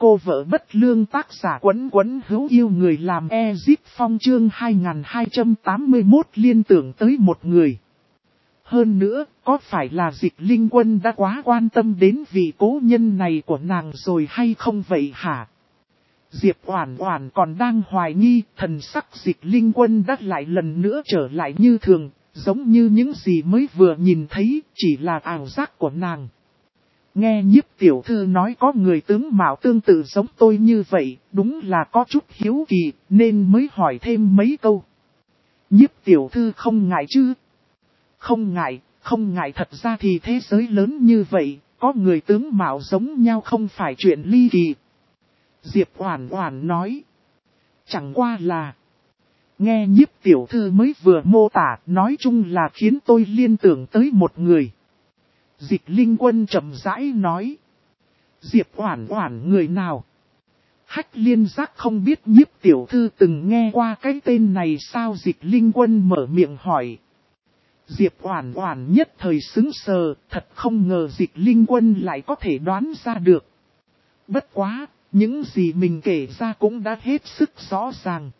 cô vợ bất lương, tác giả Quấn Quấn hữu yêu người làm Ezip Phong, chương 2281 liên tưởng tới một người. Hơn nữa, có phải là Dịch Linh Quân đã quá quan tâm đến vị cố nhân này của nàng rồi hay không vậy hả? Diệp Oản Oản còn đang hoài nghi, thần sắc Dịch Linh Quân đã lại lần nữa trở lại như thường, giống như những gì mới vừa nhìn thấy, chỉ là ảo giác của nàng. Nghe Nhiếp tiểu thư nói có người tướng mạo tương tự giống tôi như vậy, đúng là có chút hiếu kỳ, nên mới hỏi thêm mấy câu. Nhiếp tiểu thư không ngại chứ? Không ngại, thật ra thì thế giới lớn như vậy, có người tướng mạo giống nhau không phải chuyện ly kỳ. Diệp Oản Oản nói. Chẳng qua là, nghe Nhiếp tiểu thư mới vừa mô tả, nói chung là khiến tôi liên tưởng tới một người. Dịch Linh Quân chậm rãi nói. Diệp Oản Oản người nào? Hách Liên Giác không biết Nhiếp tiểu thư từng nghe qua cái tên này sao? Dịch Linh Quân mở miệng hỏi. Diệp Oản Oản nhất thời sững sờ, thật không ngờ Dịch Linh Quân lại có thể đoán ra được. Bất quá, những gì mình kể ra cũng đã hết sức rõ ràng.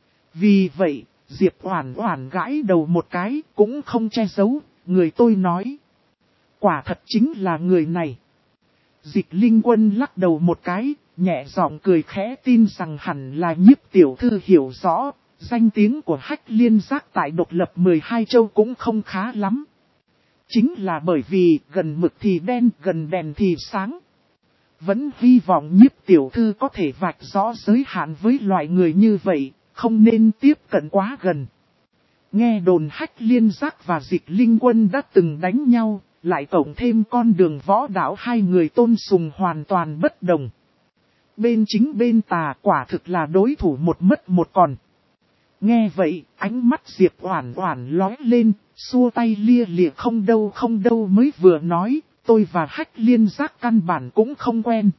Vì vậy, Diệp Oản Oản gãi đầu một cái, cũng không che giấu, người tôi nói. Quả thật chính là người này. Dịch Linh Quân lắc đầu một cái, nhẹ giọng cười khẽ, tin rằng hẳn là Nhiếp tiểu thư hiểu rõ, danh tiếng của Hách Liên Giác tại độc lập 12 châu cũng không khá lắm. Chính là bởi vì gần mực thì đen, gần đèn thì sáng. Vẫn hy vọng Nhiếp tiểu thư có thể vạch rõ giới hạn với loại người như vậy, không nên tiếp cận quá gần. Nghe đồn Hách Liên Giác và Dịch Linh Quân đã từng đánh nhau, lại cộng thêm con đường võ đạo, hai người tôn sùng hoàn toàn bất đồng. Bên chính bên tà, quả thực là đối thủ một mất một còn. Nghe vậy, ánh mắt Diệp Oản Oản lóe lên, xua tay lia lịa, không đâu mới vừa nói, tôi và Hách Liên Giác căn bản cũng không quen.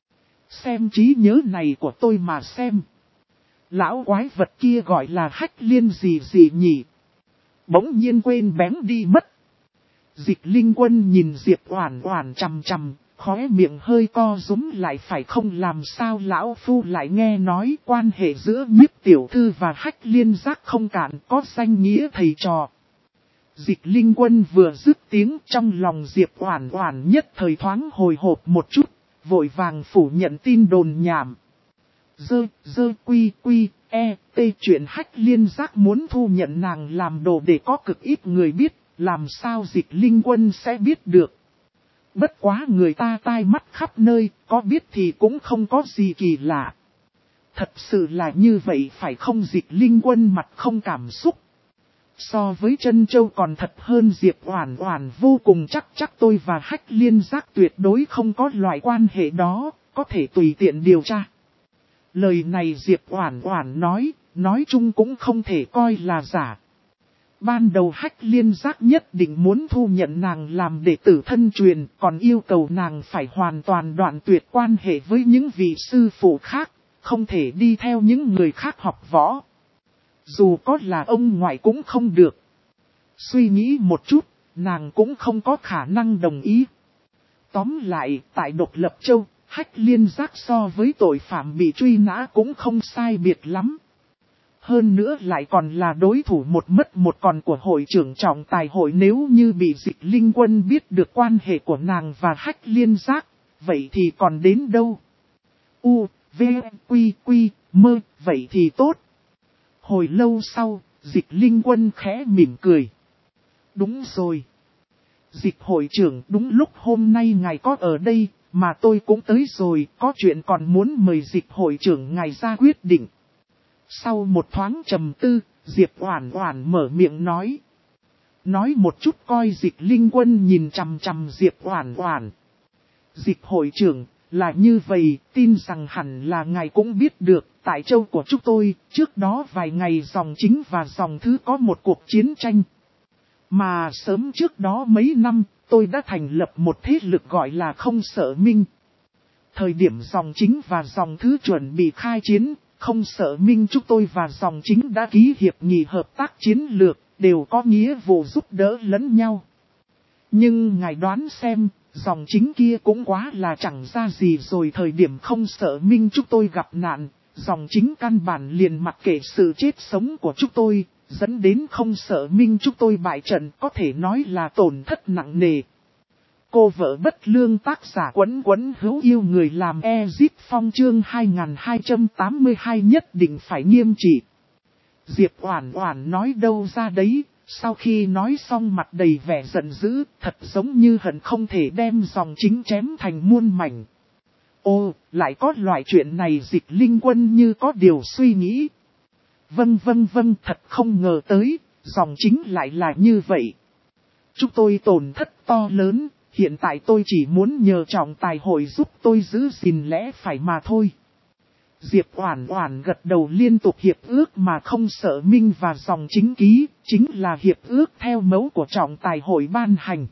Xem trí nhớ này của tôi mà xem. Lão quái vật kia gọi là Hách Liên gì nhỉ? Bỗng nhiên quên bén đi mất. Dịch Linh Quân nhìn Diệp Oản Oản chằm chằm, khóe miệng hơi co rúm lại, phải không, làm sao lão phu lại nghe nói quan hệ giữa Nhiếp tiểu thư và Hách Liên Giác không cạn, có danh nghĩa thầy trò. Dịch Linh Quân vừa dứt tiếng, trong lòng Diệp Oản Oản nhất thời thoáng hồi hộp một chút, vội vàng phủ nhận tin đồn nhảm. Chuyện Hách Liên Giác muốn thu nhận nàng làm đồ để có cực ít người biết, làm sao Dịch Linh Quân sẽ biết được. Bất quá người ta tai mắt khắp nơi, có biết thì cũng không có gì kỳ lạ. Thật sự là như vậy phải không? Dịch Linh Quân mặt không cảm xúc. So với Trân Châu còn thật hơn. Diệp Oản Oản vô cùng chắc tôi và Hách Liên Giác tuyệt đối không có loại quan hệ đó, có thể tùy tiện điều tra. Lời này Diệp Oản Oản nói chung cũng không thể coi là giả. Ban đầu Hách Liên Giác nhất định muốn thu nhận nàng làm đệ tử thân truyền, còn yêu cầu nàng phải hoàn toàn đoạn tuyệt quan hệ với những vị sư phụ khác, không thể đi theo những người khác học võ. Dù có là ông ngoại cũng không được. Suy nghĩ một chút, nàng cũng không có khả năng đồng ý. Tóm lại, tại Độc Lập Châu, Hách Liên Giác so với tội phạm bị truy nã cũng không sai biệt lắm. Hơn nữa lại còn là đối thủ một mất một còn của hội trưởng trọng tài hội, nếu như bị Dịch Linh Quân biết được quan hệ của nàng và Hách Liên Giác, vậy thì còn đến đâu? Mơ, vậy thì tốt. Hồi lâu sau, Dịch Linh Quân khẽ mỉm cười. Đúng rồi. Dịch hội trưởng, đúng lúc hôm nay ngài có ở đây, mà tôi cũng tới rồi, có chuyện còn muốn mời Dịch hội trưởng ngài ra quyết định. Sau một thoáng trầm tư, Diệp Oản Oản mở miệng nói. Nói một chút coi. Dịch Linh Quân nhìn chằm chằm Diệp Oản Oản. Dịch hội trưởng, là như vậy, tin rằng hẳn là ngài cũng biết được, tại châu của chúng tôi, trước đó vài ngày dòng chính và dòng thứ có một cuộc chiến tranh. Mà sớm trước đó mấy năm, tôi đã thành lập một thế lực gọi là Không Sợ Minh. Thời điểm dòng chính và dòng thứ chuẩn bị khai chiến, Không Sợ Minh chúng tôi và dòng chính đã ký hiệp nghị hợp tác chiến lược, đều có nghĩa vụ giúp đỡ lẫn nhau. Nhưng ngài đoán xem, Dòng chính kia cũng quá là chẳng ra gì rồi, thời điểm không sợ Minh chúng tôi gặp nạn, dòng chính căn bản liền mặc kệ sự chết sống của chúng tôi, dẫn đến không sợ Minh chúng tôi bại trận, có thể nói là tổn thất nặng nề. Cô vợ bất lương tác giả Quấn Quấn hữu yêu người làm Ezip Phong chương 2282 nhất định phải nghiêm trị. Diệp Oản Oản nói đâu ra đấy, sau khi nói xong mặt đầy vẻ giận dữ, thật giống như hận không thể đem dòng chính chém thành muôn mảnh. Ô, lại có loại chuyện này. Dịch Linh Quân như có điều suy nghĩ. Vâng, thật không ngờ tới, dòng chính lại là như vậy. Chúng tôi tổn thất to lớn, hiện tại tôi chỉ muốn nhờ trọng tài hội giúp tôi giữ gìn lẽ phải mà thôi. Diệp Oản Oản gật đầu liên tục. Hiệp ước mà không sợ Minh và dòng chính ký, chính là hiệp ước theo mẫu của trọng tài hội ban hành.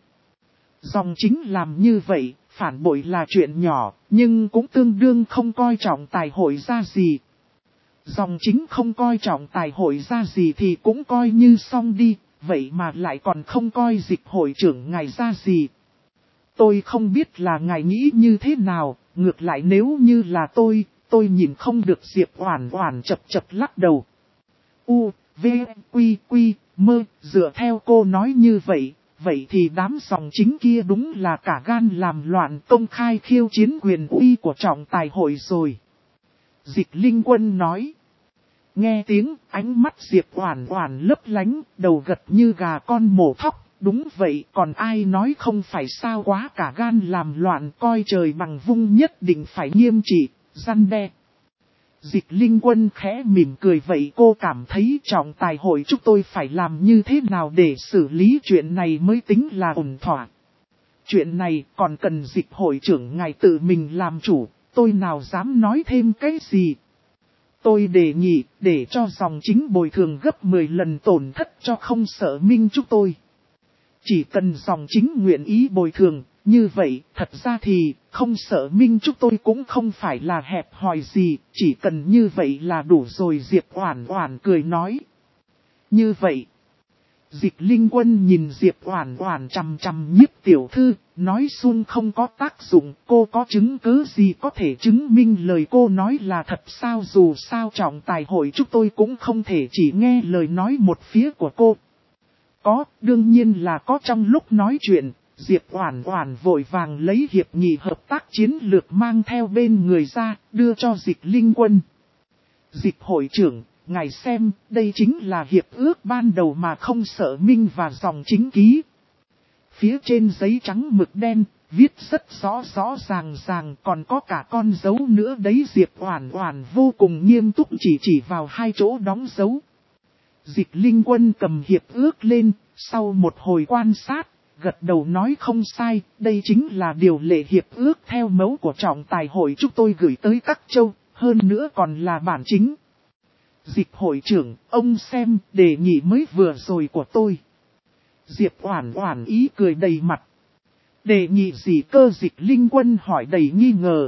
Dòng chính làm như vậy, phản bội là chuyện nhỏ, nhưng cũng tương đương không coi trọng tài hội ra gì. Dòng chính không coi trọng tài hội ra gì thì cũng coi như xong đi, vậy mà lại còn không coi Dịch hội trưởng ngài ra gì. Tôi không biết là ngài nghĩ như thế nào, ngược lại nếu như là tôi nhìn không được. Diệp Oản Oản chập lắc đầu. U, V, Quy, Mơ, dựa theo cô nói như vậy thì đám dòng chính kia đúng là cả gan làm loạn, công khai khiêu chiến quyền uy của trọng tài hội rồi. Dịch Linh Quân nói. Nghe tiếng, ánh mắt Diệp Oản Oản lấp lánh, đầu gật như gà con mổ thóc. Đúng vậy, còn ai nói không phải sao, quá cả gan làm loạn, coi trời bằng vung, nhất định phải nghiêm trị, răn đe. Dịch Linh Quân khẽ mỉm cười. Vậy cô cảm thấy trọng tài hội chúng tôi phải làm như thế nào để xử lý chuyện này mới tính là ổn thỏa? Chuyện này còn cần Dịch hội trưởng ngài tự mình làm chủ, tôi nào dám nói thêm cái gì. Tôi đề nghị để cho dòng chính bồi thường gấp 10 lần tổn thất cho không sợ Minh chúng tôi. Chỉ cần dòng chính nguyện ý bồi thường, như vậy, thật ra thì, không sợ Minh chúng tôi cũng không phải là hẹp hòi gì, chỉ cần như vậy là đủ rồi. Diệp Oản Oản cười nói. Như vậy, Dịch Linh Quân nhìn Diệp Oản Oản chằm chằm. Nhiếp tiểu thư, nói suông không có tác dụng, cô có chứng cứ gì có thể chứng minh lời cô nói là thật sao? Dù sao trọng tài hội chúng tôi cũng không thể chỉ nghe lời nói một phía của cô. Có, đương nhiên là có. Trong lúc nói chuyện, Diệp Oản Oản vội vàng lấy hiệp nghị hợp tác chiến lược mang theo bên người ra, đưa cho Dịch Linh Quân. Dịch hội trưởng, ngài xem, đây chính là hiệp ước ban đầu mà không sợ Minh và dòng chính ký. Phía trên giấy trắng mực đen, viết rất rõ ràng, còn có cả con dấu nữa đấy. Diệp Oản Oản vô cùng nghiêm túc chỉ vào hai chỗ đóng dấu. Dịch Linh Quân cầm hiệp ước lên, sau một hồi quan sát, gật đầu nói không sai, đây chính là điều lệ hiệp ước theo mẫu của trọng tài hội chúng tôi gửi tới các châu, hơn nữa còn là bản chính. Dịch hội trưởng, ông xem đề nghị mới vừa rồi của tôi. Diệp Oản Oản ý cười đầy mặt. Đề nghị gì cơ? Dịch Linh Quân hỏi đầy nghi ngờ.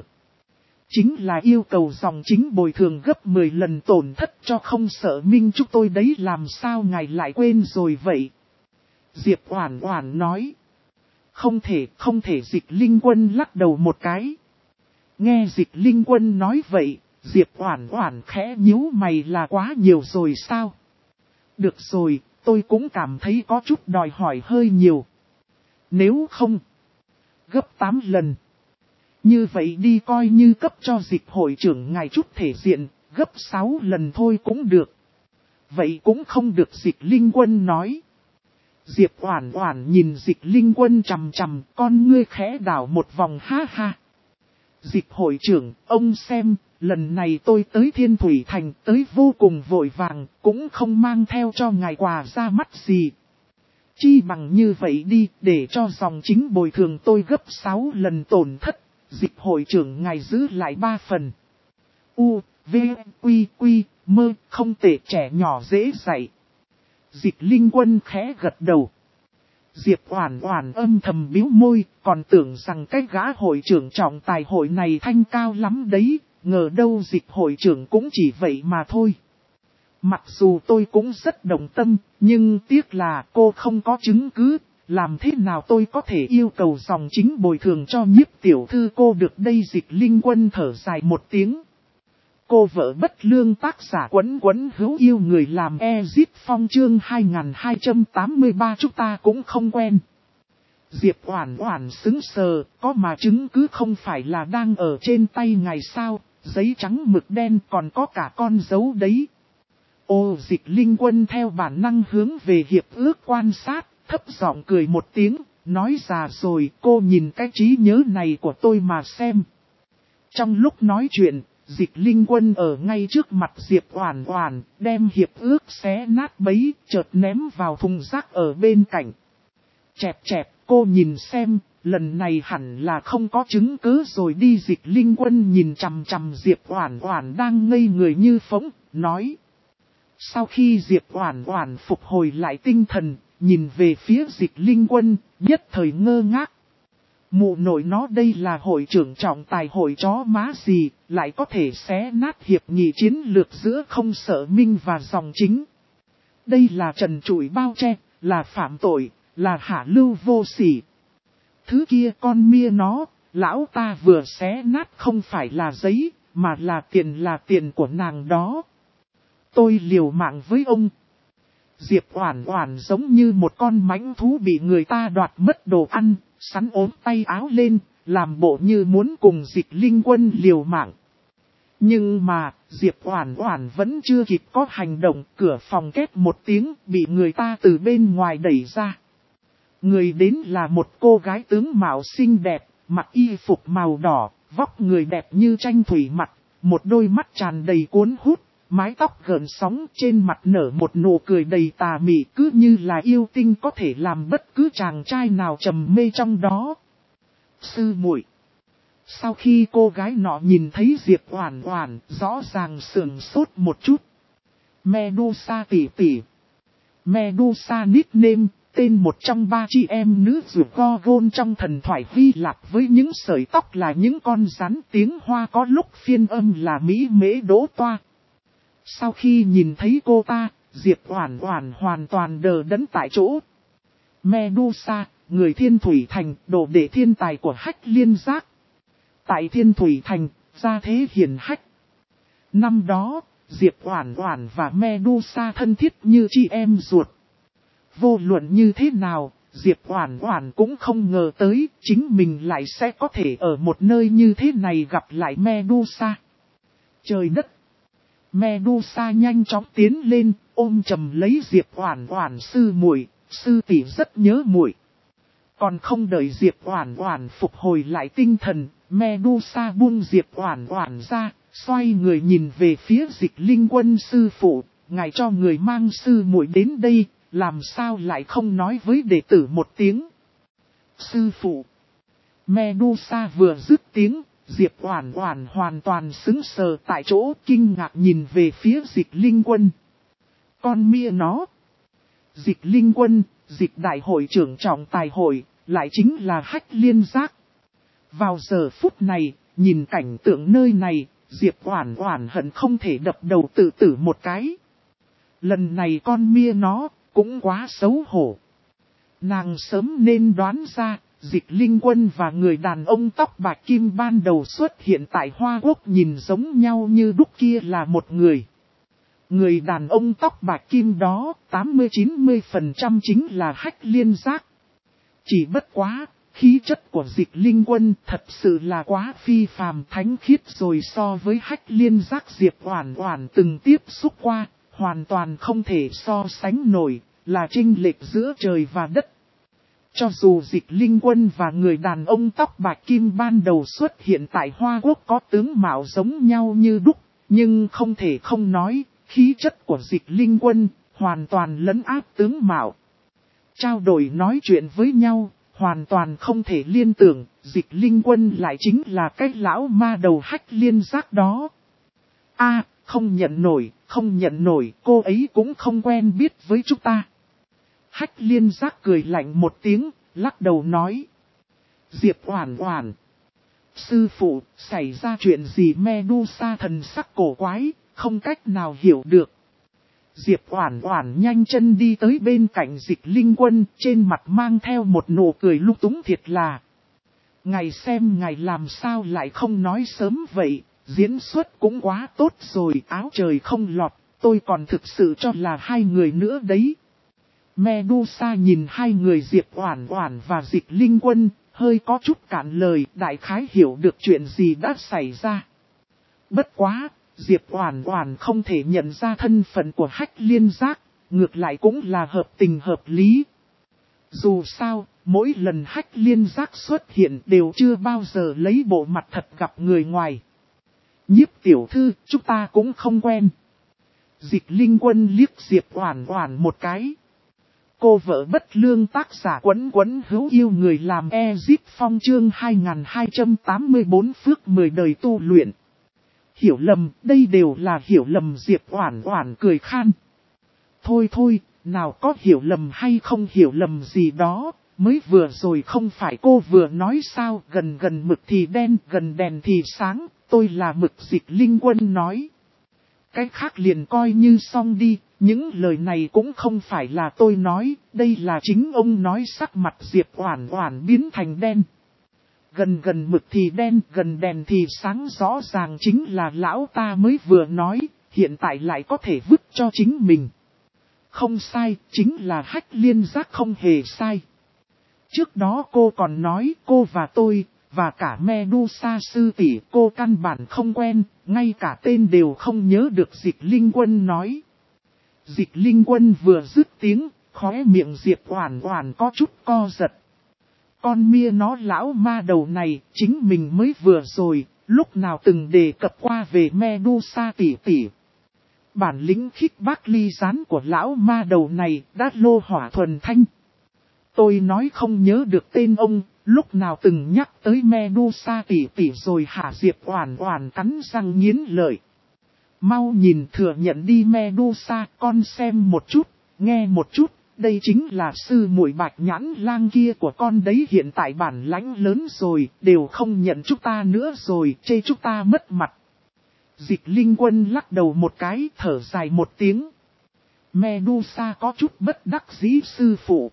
Chính là yêu cầu dòng chính bồi thường gấp 10 lần tổn thất cho không sợ Minh chúng tôi đấy, làm sao ngài lại quên rồi vậy? Diệp Oản Oản nói. Không thể. Dịch Linh Quân lắc đầu một cái. Nghe Dịch Linh Quân nói vậy, Diệp Oản Oản khẽ nhíu mày. Là quá nhiều rồi sao? Được rồi, tôi cũng cảm thấy có chút đòi hỏi hơi nhiều. Nếu không, gấp 8 lần. Như vậy đi, coi như cấp cho Dịch hội trưởng ngài chút thể diện, gấp 6 lần thôi cũng được. Vậy cũng không được. Dịch Linh Quân nói. Diệp Oản Oản nhìn Dịch Linh Quân chằm chằm, con ngươi khẽ đảo một vòng. Ha ha. Dịch hội trưởng, ông xem, lần này tôi tới Thiên Thủy Thành, tới vô cùng vội vàng, cũng không mang theo cho ngài quà ra mắt gì. Chi bằng như vậy đi, để cho dòng chính bồi thường tôi gấp 6 lần tổn thất. Dịch hội trưởng ngài giữ lại 3 phần. U, V, Quy, Mơ, không tệ, trẻ nhỏ dễ dạy. Dịch Linh Quân khẽ gật đầu. Diệp Oản Oản âm thầm bĩu môi, còn tưởng rằng cái gã hội trưởng trọng tài hội này thanh cao lắm đấy, ngờ đâu Dịch hội trưởng cũng chỉ vậy mà thôi. Mặc dù tôi cũng rất đồng tâm, nhưng tiếc là cô không có chứng cứ, làm thế nào tôi có thể yêu cầu dòng chính bồi thường cho Nhiếp tiểu thư cô được đây? Dịch Linh Quân thở dài một tiếng. Cô vợ bất lương, tác giả Quấn Quấn hữu yêu người làm Ezip Phong chương 2283 chúng ta cũng không quen. Diệp Oản Oản sững sờ, có mà chứng cứ không phải là đang ở trên tay ngài sao, giấy trắng mực đen còn có cả con dấu đấy. Ô, Dịch Linh Quân theo bản năng hướng về hiệp ước quan sát, thấp giọng cười một tiếng, nói già rồi, cô nhìn cái trí nhớ này của tôi mà xem. Trong lúc nói chuyện, Dịch Linh Quân ở ngay trước mặt Diệp Oản Oản, đem hiệp ước xé nát bấy, chợt ném vào thùng rác ở bên cạnh. Chẹp chẹp, cô nhìn xem, lần này hẳn là không có chứng cứ rồi đi. Dịch Linh Quân nhìn chằm chằm Diệp Oản Oản đang ngây người như phỗng, nói. Sau khi Diệp Oản Oản phục hồi lại tinh thần, nhìn về phía Dịch Linh Quân, nhất thời ngơ ngác. Mụ nội nó, đây là hội trưởng trọng tài hội chó má gì, lại có thể xé nát hiệp nghị chiến lược giữa Không Sợ Minh và dòng chính. Đây là trần trụi bao che, là phạm tội, là hạ lưu vô sỉ. Thứ kia con mia nó, lão ta vừa xé nát không phải là giấy, mà là tiền của nàng đó. Tôi liều mạng với ông. Diệp Oản Oản giống như một con mãnh thú bị người ta đoạt mất đồ ăn, sắn ốm tay áo lên, làm bộ như muốn cùng Dịch Linh Quân liều mạng. Nhưng mà, Diệp Oản Oản vẫn chưa kịp có hành động, cửa phòng két một tiếng, bị người ta từ bên ngoài đẩy ra. Người đến là một cô gái tướng mạo xinh đẹp, mặc y phục màu đỏ, vóc người đẹp như tranh thủy mặc, một đôi mắt tràn đầy cuốn hút, mái tóc gợn sóng, trên mặt nở một nụ cười đầy tà mị, cứ như là yêu tinh có thể làm bất cứ chàng trai nào trầm mê trong đó. Sư muội. Sau khi cô gái nọ nhìn thấy Diệp Oản Oản, rõ ràng sửng sốt một chút. Medusa tỷ tỷ. Medusa nickname, tên một trong ba chị em nữ rùa Gorgon trong thần thoại Hy Lạp với những sợi tóc là những con rắn, tiếng Hoa có lúc phiên âm là Mỹ Mễ Đỗ Toa. Sau khi nhìn thấy cô ta, Diệp Oản Oản hoàn toàn đờ đẫn tại chỗ. Medusa, người Thiên Thủy Thành, đồ đệ thiên tài của Hách Liên Giác. Tại Thiên Thủy Thành, gia thế hiển hách. Năm đó, Diệp Oản Oản và Medusa thân thiết như chị em ruột. Vô luận như thế nào, Diệp Oản Oản cũng không ngờ tới chính mình lại sẽ có thể ở một nơi như thế này gặp lại Medusa. Trời đất! Medusa nhanh chóng tiến lên, ôm chầm lấy Diệp Oản Oản, sư muội, sư tỷ rất nhớ muội. Còn không đợi Diệp Oản Oản phục hồi lại tinh thần, Medusa buông Diệp Oản Oản ra, xoay người nhìn về phía Dịch Linh Quân, sư phụ, ngài cho người mang sư muội đến đây, làm sao lại không nói với đệ tử một tiếng. Sư phụ. Medusa vừa dứt tiếng, Diệp Oản Oản hoàn toàn sững sờ tại chỗ, kinh ngạc nhìn về phía Dịch Linh Quân. Con mia nó. Dịch Linh Quân, Dịch đại hội trưởng trọng tài hội, lại chính là Hách Liên Giác. Vào giờ phút này, nhìn cảnh tượng nơi này, Diệp Oản Oản hận không thể đập đầu tự tử một cái. Lần này con mia nó, cũng quá xấu hổ. Nàng sớm nên đoán ra, Dịch Linh Quân và người đàn ông tóc bạc kim ban đầu xuất hiện tại Hoa Quốc nhìn giống nhau như đúc kia là một người. Người đàn ông tóc bạc kim đó, 80-90% chính là Hách Liên Giác. Chỉ bất quá, khí chất của Dịch Linh Quân thật sự là quá phi phàm thánh khiết rồi, so với Hách Liên Giác Diệp Oản Oản từng tiếp xúc qua, hoàn toàn không thể so sánh nổi, là chênh lệch giữa trời và đất. Cho dù Dịch Linh Quân và người đàn ông tóc bạc kim ban đầu xuất hiện tại Hoa Quốc có tướng mạo giống nhau như đúc, nhưng không thể không nói, khí chất của Dịch Linh Quân hoàn toàn lấn áp tướng mạo. Trao đổi nói chuyện với nhau, hoàn toàn không thể liên tưởng, Dịch Linh Quân lại chính là cái lão ma đầu Hách Liên Giác đó. Không nhận nổi, cô ấy cũng không quen biết với chúng ta. Hách Liên Giác cười lạnh một tiếng, lắc đầu nói. Diệp Oản Oản. Sư phụ, xảy ra chuyện gì? Medusa thần sắc cổ quái, không cách nào hiểu được. Diệp Oản Oản nhanh chân đi tới bên cạnh Dịch Linh Quân, trên mặt mang theo một nụ cười lúc túng thiệt là. Ngài xem ngài làm sao lại không nói sớm vậy, diễn xuất cũng quá tốt rồi, áo trời không lọt, tôi còn thực sự cho là hai người nữa đấy. Medusa nhìn hai người Diệp Oản Oản và Dịch Linh Quân, hơi có chút cạn lời, đại khái hiểu được chuyện gì đã xảy ra. Bất quá, Diệp Oản Oản không thể nhận ra thân phận của Hách Liên Giác, ngược lại cũng là hợp tình hợp lý. Dù sao, mỗi lần Hách Liên Giác xuất hiện đều chưa bao giờ lấy bộ mặt thật gặp người ngoài. Nhiếp tiểu thư, chúng ta cũng không quen. Dịch Linh Quân liếc Diệp Oản Oản một cái. Cô vợ bất lương tác giả Quấn Quấn hữu yêu người làm Ezip Phong chương 2284 phước 10 đời tu luyện. Hiểu lầm, đây đều là hiểu lầm. Diệp Oản Oản cười khan. Thôi thôi, nào có hiểu lầm hay không hiểu lầm gì đó, mới vừa rồi không phải cô vừa nói sao, gần gần mực thì đen, gần đèn thì sáng, tôi là Mực. Dịch Linh Quân nói. Cái khác liền coi như xong đi, những lời này cũng không phải là tôi nói, đây là chính ông nói. Sắc mặt Diệp Oản Oản biến thành đen. Gần gần mực thì đen, gần đèn thì sáng, rõ ràng chính là lão ta mới vừa nói, hiện tại lại có thể vứt cho chính mình. Không sai, chính là Hách Liên Giác không hề sai. Trước đó cô còn nói cô và tôi, và cả Medusa sư tỷ cô căn bản không quen, ngay cả tên đều không nhớ được. Dịch Linh Quân nói. Dịch Linh Quân vừa dứt tiếng, khóe miệng Diệp Oản Oản có chút co giật. Con mia nó lão ma đầu này, chính mình mới vừa rồi, lúc nào từng đề cập qua về Medusa tỷ tỷ. Bản lĩnh khích bác ly gián của lão ma đầu này đã lô hỏa thuần thanh. Tôi nói không nhớ được tên ông, lúc nào từng nhắc tới Medusa tỷ tỷ rồi hả? Diệp Oản Oản cắn răng nghiến lợi. Mau nhìn thừa nhận đi Medusa, con xem một chút, nghe một chút, đây chính là sư muội Bạch Nhãn Lang kia của con đấy. Hiện tại bản lãnh lớn rồi, đều không nhận chúng ta nữa rồi, chê chúng ta mất mặt. Dịch Linh Quân lắc đầu một cái, thở dài một tiếng. Medusa có chút bất đắc dĩ. Sư phụ,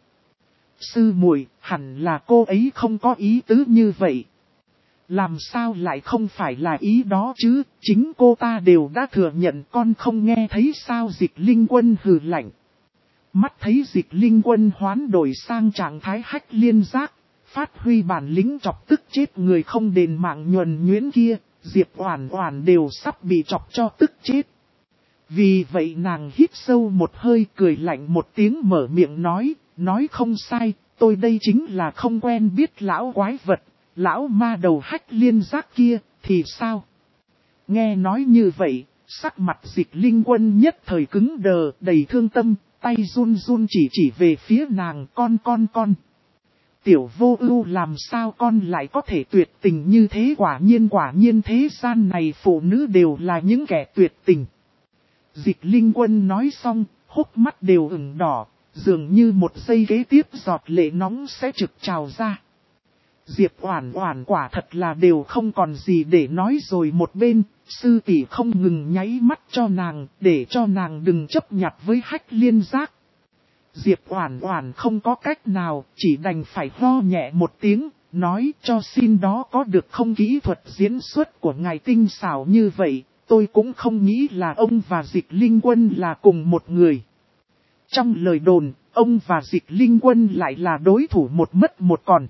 sư muội, hẳn là cô ấy không có ý tứ như vậy. Làm sao lại không phải là ý đó chứ, chính cô ta đều đã thừa nhận, con không nghe thấy sao? Dịch Linh Quân hừ lạnh. Mắt thấy Dịch Linh Quân hoán đổi sang trạng thái Hách Liên Giác, phát huy bản lĩnh chọc tức chết người không đền mạng nhuần nhuyễn kia, Diệp Oản Oản đều sắp bị chọc cho tức chết. Vì vậy nàng hít sâu một hơi, cười lạnh một tiếng, mở miệng nói không sai, tôi đây chính là không quen biết lão quái vật, lão ma đầu Hách Liên Giác kia, thì sao? Nghe nói như vậy, sắc mặt Dịch Linh Quân nhất thời cứng đờ, đầy thương tâm, tay run run chỉ về phía nàng. Con. Tiểu Vô Ưu, làm sao con lại có thể tuyệt tình như thế? Quả nhiên thế gian này phụ nữ đều là những kẻ tuyệt tình. Dịch Linh Quân nói xong, hốc mắt đều ửng đỏ, dường như một giây kế tiếp giọt lệ nóng sẽ trực trào ra. Diệp Oản Oản quả thật là đều không còn gì để nói rồi. Một bên, sư tỷ không ngừng nháy mắt cho nàng, để cho nàng đừng chấp nhặt với Hách Liên Giác. Diệp Oản Oản không có cách nào, chỉ đành phải ho nhẹ một tiếng, nói cho xin đó có được không? Kỹ thuật diễn xuất của ngài tinh xảo như vậy, tôi cũng không nghĩ là ông và Dịch Linh Quân là cùng một người. Trong lời đồn, ông và Dịch Linh Quân lại là đối thủ một mất một còn.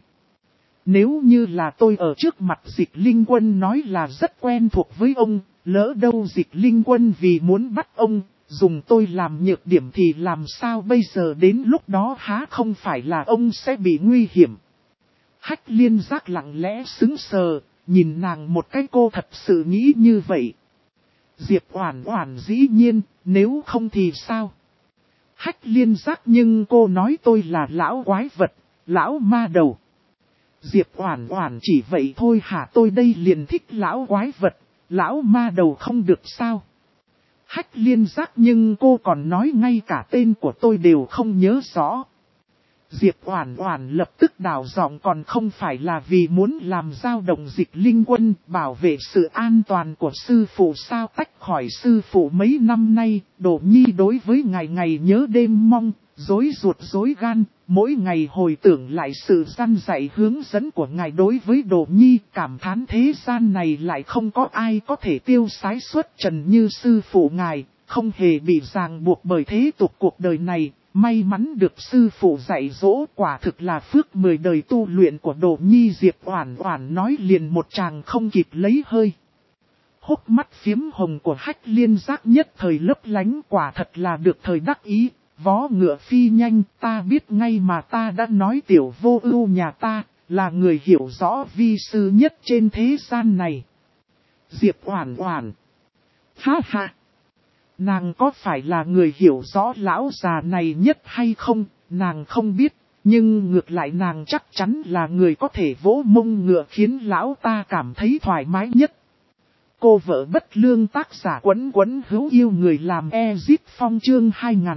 Nếu như là tôi ở trước mặt Dịch Linh Quân nói là rất quen thuộc với ông, lỡ đâu Dịch Linh Quân vì muốn bắt ông, dùng tôi làm nhược điểm thì làm sao bây giờ? Đến lúc đó há không phải là ông sẽ bị nguy hiểm. Hách Liên Giác lặng lẽ sững sờ, nhìn nàng một cái, cô thật sự nghĩ như vậy. Diệp Oản Oản dĩ nhiên, nếu không thì sao? Hách Liên Giác, nhưng cô nói tôi là lão quái vật, lão ma đầu. Diệp Oản Oản chỉ vậy thôi hả? Tôi đây liền thích lão quái vật, lão ma đầu không được sao? Hách Liên Giác, nhưng cô còn nói ngay cả tên của tôi đều không nhớ rõ. Diệp Oản Oản lập tức đảo giọng còn không phải là vì muốn làm dao động Dịch Linh Quân, bảo vệ sự an toàn của sư phụ sao? Tách khỏi sư phụ mấy năm nay, Đỗ Nhi đối với ngày ngày nhớ đêm mong, rối ruột rối gan, mỗi ngày hồi tưởng lại sự răn dạy hướng dẫn của ngài đối với Đỗ Nhi, cảm thán thế gian này lại không có ai có thể tiêu sái xuất trần như sư phụ ngài, không hề bị ràng buộc bởi thế tục cuộc đời này. May mắn được sư phụ dạy dỗ, quả thực là phước 10 đời tu luyện của Đỗ Nhi. Diệp Oản Oản nói liền một tràng không kịp lấy hơi. Hốc mắt phiếm hồng của Hách Liên Giác nhất thời lấp lánh, quả thật là được thời đắc ý. Vó ngựa phi nhanh, ta biết ngay mà, ta đã nói Tiểu Vô Ưu nhà ta là người hiểu rõ vi sư nhất trên thế gian này. Diệp Oản Oản: ha ha. Nàng có phải là người hiểu rõ lão già này nhất hay không, nàng không biết, nhưng ngược lại nàng chắc chắn là người có thể vỗ mông ngựa khiến lão ta cảm thấy thoải mái nhất. Cô vợ bất lương tác giả Quấn Quấn hữu yêu người làm Ezip Phong chương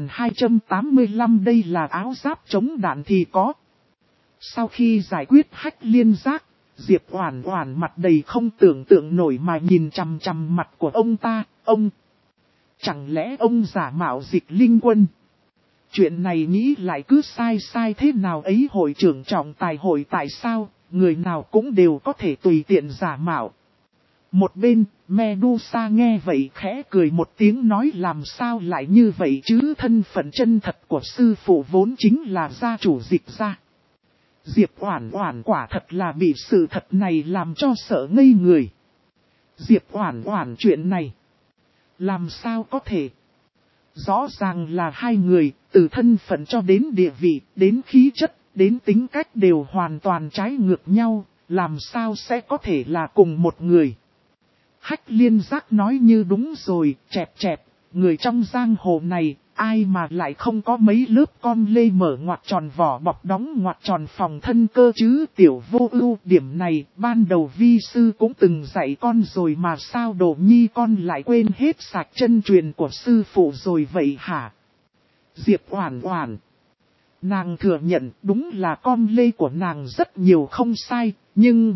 2285 đây là áo giáp chống đạn thì có. Sau khi giải quyết Hách Liên Giác, Diệp Oản Oản mặt đầy không tưởng tượng nổi mà nhìn chằm chằm mặt của ông ta, ông. Chẳng lẽ ông giả mạo Dịch Linh Quân? Chuyện này nghĩ lại cứ sai thế nào ấy, hội trưởng trọng tài hội tại sao, người nào cũng đều có thể tùy tiện giả mạo. Một bên, Medusa nghe vậy khẽ cười một tiếng nói làm sao lại như vậy chứ, thân phận chân thật của sư phụ vốn chính là gia chủ Dịch gia. Diệp Oản Oản quả thật là bị sự thật này làm cho sợ ngây người. Diệp Oản Oản chuyện này làm sao có thể? Rõ ràng là hai người, từ thân phận cho đến địa vị, đến khí chất, đến tính cách đều hoàn toàn trái ngược nhau, làm sao sẽ có thể là cùng một người? Hách Liên Giác nói như đúng rồi, chẹp, người trong giang hồ này, ai mà lại không có mấy lớp con lê mở ngoặt tròn vỏ bọc đóng ngoặt tròn phòng thân cơ chứ. Tiểu Vô Ưu, điểm này ban đầu vi sư cũng từng dạy con rồi mà sao Đỗ Nhi con lại quên hết sạch chân truyền của sư phụ rồi vậy hả? Diệp Oản Oản: nàng thừa nhận đúng là con lê của nàng rất nhiều không sai, nhưng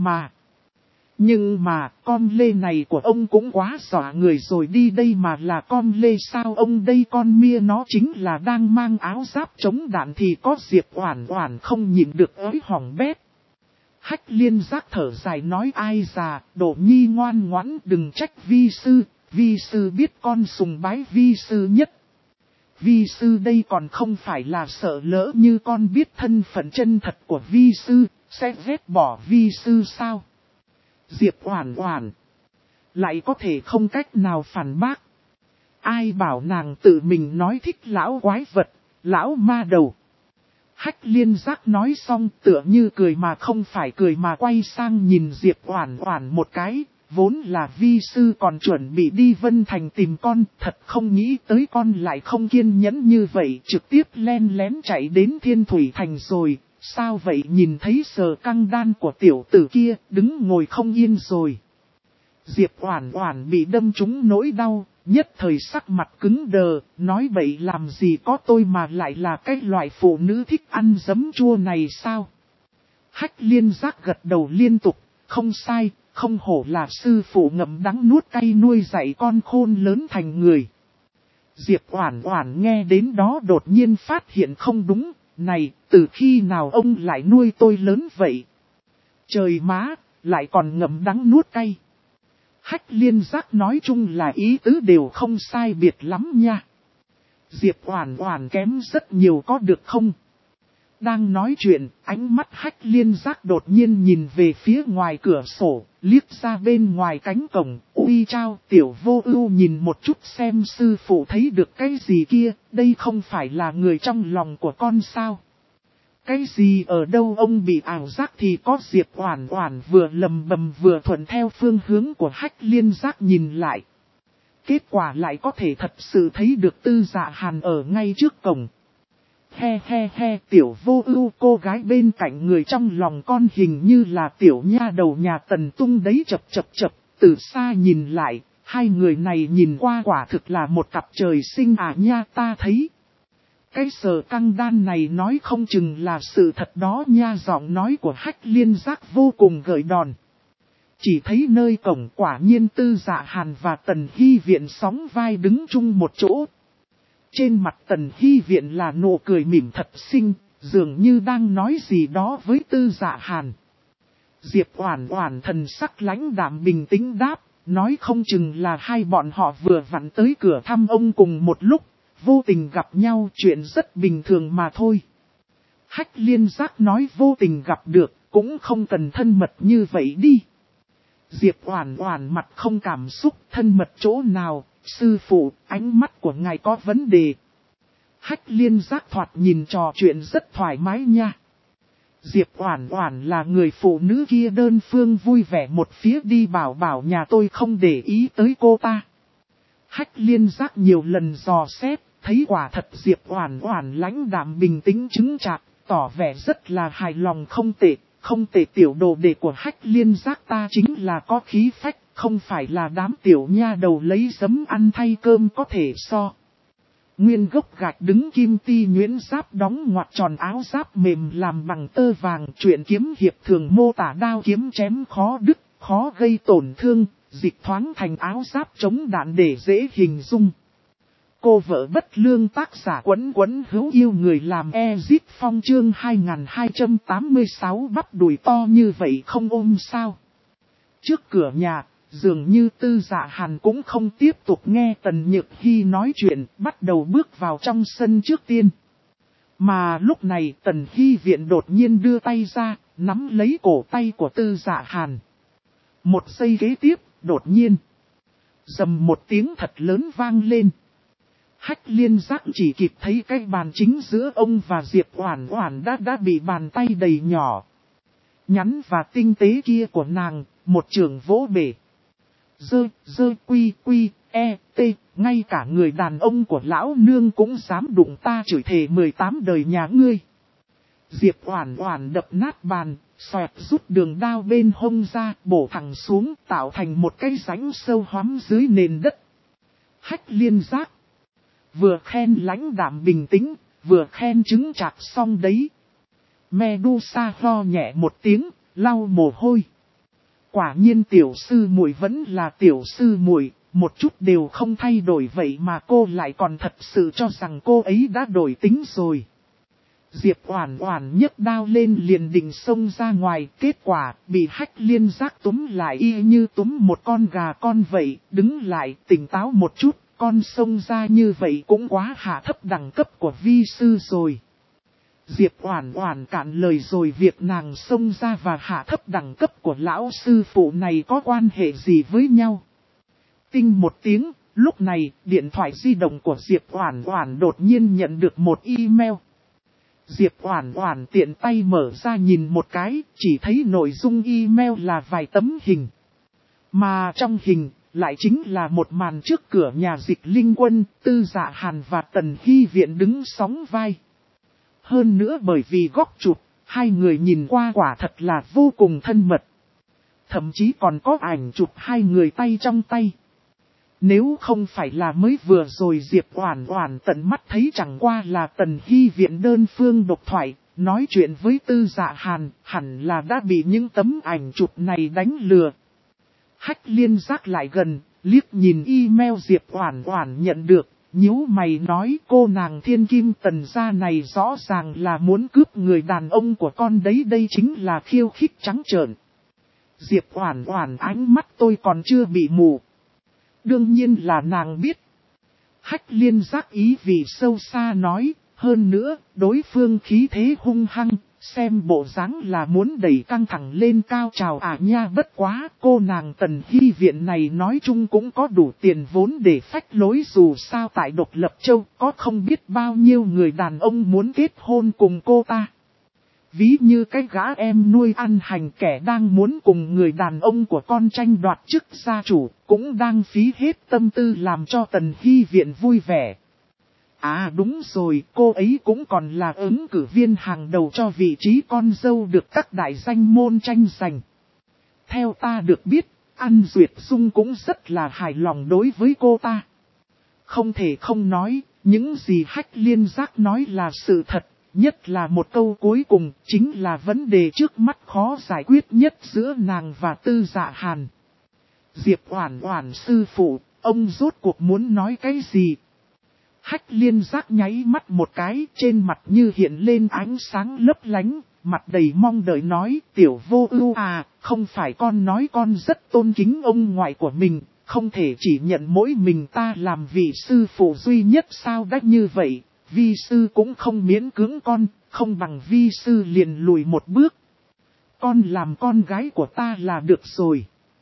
mà con lê này của ông cũng quá dọa người rồi đi, đây mà là con lê sao ông đây con mia nó chính là đang mang áo giáp chống đạn thì có. Diệp Oản Oản không nhịn được ới hỏng bét. Hách Liên Giác thở dài nói ai già, Đỗ Nhi ngoan ngoãn đừng trách vi sư biết con sùng bái vi sư nhất. Vi sư đây còn không phải là sợ lỡ như con biết thân phận chân thật của vi sư, sẽ ghét bỏ vi sư sao? Diệp Oản Oản lại có thể không cách nào phản bác. Ai bảo nàng tự mình nói thích lão quái vật, lão ma đầu. Hách Liên Giác nói xong tựa như cười mà không phải cười mà quay sang nhìn Diệp Oản Oản một cái, vốn là vi sư còn chuẩn bị đi Vân Thành tìm con, thật không nghĩ tới con lại không kiên nhẫn như vậy, trực tiếp len lén chạy đến Thiên Thủy Thành rồi. Sao vậy, nhìn thấy sờ căng đan của tiểu tử kia, đứng ngồi không yên rồi. Diệp Oản Oản bị đâm trúng nỗi đau, nhất thời sắc mặt cứng đờ, nói bậy làm gì có, tôi mà lại là cái loại phụ nữ thích ăn giấm chua này sao? Hách Liên Giác gật đầu liên tục, không sai, không hổ là sư phụ ngậm đắng nuốt cay nuôi dạy con khôn lớn thành người. Diệp Oản Oản nghe đến đó đột nhiên phát hiện không đúng. Này, từ khi nào ông lại nuôi tôi lớn vậy? Trời má, lại còn ngậm đắng nuốt cay. Hách Liên Giác nói chung là ý tứ đều không sai biệt lắm nha. Diệp Oản Oản kém rất nhiều có được không? Đang nói chuyện, ánh mắt Hách Liên Giác đột nhiên nhìn về phía ngoài cửa sổ, liếc ra bên ngoài cánh cổng, ui chao, Tiểu Vô Ưu nhìn một chút xem sư phụ thấy được cái gì kia, đây không phải là người trong lòng của con sao? Cái gì ở đâu ông bị ảo giác thì có. Diệp Oản Oản vừa lầm bầm vừa thuận theo phương hướng của Hách Liên Giác nhìn lại. Kết quả lại có thể thật sự thấy được Tư Dạ Hàn ở ngay trước cổng. He, Tiểu Vô Ưu cô gái bên cạnh người trong lòng con hình như là tiểu nha đầu nhà Tần Tung đấy, chập, từ xa nhìn lại, hai người này nhìn qua quả thực là một cặp trời sinh à nha, ta thấy. Cái sở căng đan này nói không chừng là sự thật đó nha. Giọng nói của Hách Liên Giác vô cùng gợi đòn. Chỉ thấy nơi cổng quả nhiên Tư Dạ Hàn và Tần Hy Viện sóng vai đứng chung một chỗ. Trên mặt Tần Hy Viện là nụ cười mỉm thật xinh, dường như đang nói gì đó với Tư Dạ Hàn. Diệp Oản Oản thần sắc lãnh đạm bình tĩnh đáp, nói không chừng là hai bọn họ vừa vặn tới cửa thăm ông cùng một lúc, vô tình gặp nhau, chuyện rất bình thường mà thôi. Hách Liên Giác nói vô tình gặp được, cũng không cần thân mật như vậy đi. Diệp Oản Oản mặt không cảm xúc, thân mật chỗ nào, sư phụ, ánh mắt của ngài có vấn đề. Hách Liên Giác thoạt nhìn trò chuyện rất thoải mái nha. Diệp Oản Oản là người phụ nữ kia đơn phương vui vẻ một phía đi bảo nhà tôi không để ý tới cô ta. Hách Liên Giác nhiều lần dò xét, thấy quả thật Diệp Oản Oản lãnh đạm bình tĩnh chứng chạc, tỏ vẻ rất là hài lòng. Không tệ tiểu đồ đệ của Hách Liên Giác ta chính là có khí phách, không phải là đám tiểu nha đầu lấy giấm ăn thay cơm có thể so. Nguyên gốc gạch đứng kim ti nhuyễn giáp đóng ngoặt tròn áo giáp mềm làm bằng tơ vàng. Truyện kiếm hiệp thường mô tả đao kiếm chém khó đứt, khó gây tổn thương, dịch thoáng thành áo giáp chống đạn để dễ hình dung. Cô vợ bất lương tác giả Quấn hữu yêu người làm Ezip Phong chương 2286 bắp đùi to như vậy không ôm sao. Trước cửa nhà, dường như Tư Dạ Hàn cũng không tiếp tục nghe Tần Nhược Hy nói chuyện, bắt đầu bước vào trong sân trước tiên. Mà lúc này Tần Hy Viện đột nhiên đưa tay ra, nắm lấy cổ tay của Tư Dạ Hàn. Một giây kế tiếp, đột nhiên, rầm một tiếng thật lớn vang lên. Hách Liên Giác chỉ kịp thấy cái bàn chính giữa ông và Diệp Oản Oản đã bị bàn tay đầy nhỏ, nhắn và tinh tế kia của nàng, một trường vỗ bể. Quy, ngay cả người đàn ông của lão nương cũng dám đụng ta chửi thề 18 đời nhà ngươi. Diệp Oản Oản đập nát bàn, xoẹt rút đường đao bên hông ra, bổ thẳng xuống, tạo thành một cái rãnh sâu hoắm dưới nền đất. Hách Liên Giác vừa khen lãnh đạm bình tĩnh, vừa khen chứng chạc xong đấy. Medusa ho nhẹ một tiếng, lau mồ hôi. Quả nhiên tiểu sư muội vẫn là tiểu sư muội, một chút đều không thay đổi, vậy mà cô lại còn thật sự cho rằng cô ấy đã đổi tính rồi. Diệp Oản Oản nhấc đao lên liền định xông ra ngoài, kết quả bị Hách Liên Giác túm lại y như túm một con gà con vậy, đứng lại tỉnh táo một chút, con xông ra như vậy cũng quá hạ thấp đẳng cấp của vi sư rồi. Diệp Oản Oản cạn lời rồi, việc nàng xông ra và hạ thấp đẳng cấp của lão sư phụ này có quan hệ gì với nhau? Tinh một tiếng, lúc này điện thoại di động của Diệp Oản Oản đột nhiên nhận được một email. Diệp Oản Oản tiện tay mở ra nhìn một cái, chỉ thấy nội dung email là vài tấm hình. Mà trong hình, lại chính là một màn trước cửa nhà Dịch Linh Quân, Tư Dạ Hàn và Tần Hy Viện đứng sóng vai. Hơn nữa bởi vì góc chụp, hai người nhìn qua quả thật là vô cùng thân mật. Thậm chí còn có ảnh chụp hai người tay trong tay. Nếu không phải là mới vừa rồi Diệp Oản Oản tận mắt thấy, chẳng qua là Tần Hy Viện đơn phương độc thoại, nói chuyện với Tư Dạ Hàn, hẳn là đã bị những tấm ảnh chụp này đánh lừa. Hách Liên Giác lại gần, liếc nhìn email Diệp Oản Oản nhận được, nhíu mày nói cô nàng thiên kim Tần gia này rõ ràng là muốn cướp người đàn ông của con đấy, đây chính là khiêu khích trắng trợn. Diệp Oản Oản ánh mắt tôi còn chưa bị mù. Đương nhiên là nàng biết. Hách Liên Giác ý vị sâu xa nói, hơn nữa, đối phương khí thế hung hăng, xem bộ dáng là muốn đẩy căng thẳng lên cao trào à nha. Bất quá, cô nàng Tần Hy Viện này nói chung cũng có đủ tiền vốn để phách lối, dù sao tại Độc Lập Châu có không biết bao nhiêu người đàn ông muốn kết hôn cùng cô ta. Ví như cái gã em nuôi ăn hành kẻ đang muốn cùng người đàn ông của con tranh đoạt chức gia chủ, cũng đang phí hết tâm tư làm cho Tần Hy Viện vui vẻ. À đúng rồi, cô ấy cũng còn là ứng cử viên hàng đầu cho vị trí con dâu được các đại danh môn tranh giành. Theo ta được biết, An Duyệt Dung cũng rất là hài lòng đối với cô ta. Không thể không nói, Những gì Hách Liên Giác nói là sự thật, nhất là một câu cuối cùng, chính là vấn đề trước mắt khó giải quyết nhất giữa nàng và Tư Dạ Hàn. Diệp Oản Oản sư phụ, ông rốt cuộc muốn nói cái gì? Hách Liên Giác nháy mắt một cái, trên mặt như hiện lên ánh sáng lấp lánh, mặt đầy mong đợi nói, Tiểu Vô Ưu à, không phải con nói con rất tôn kính ông ngoại của mình, không thể chỉ nhận mỗi mình ta làm vị sư phụ duy nhất sao đắt như vậy, vi sư cũng không miễn cưỡng con, không bằng vi sư liền lùi một bước. Con làm con gái của ta là được rồi.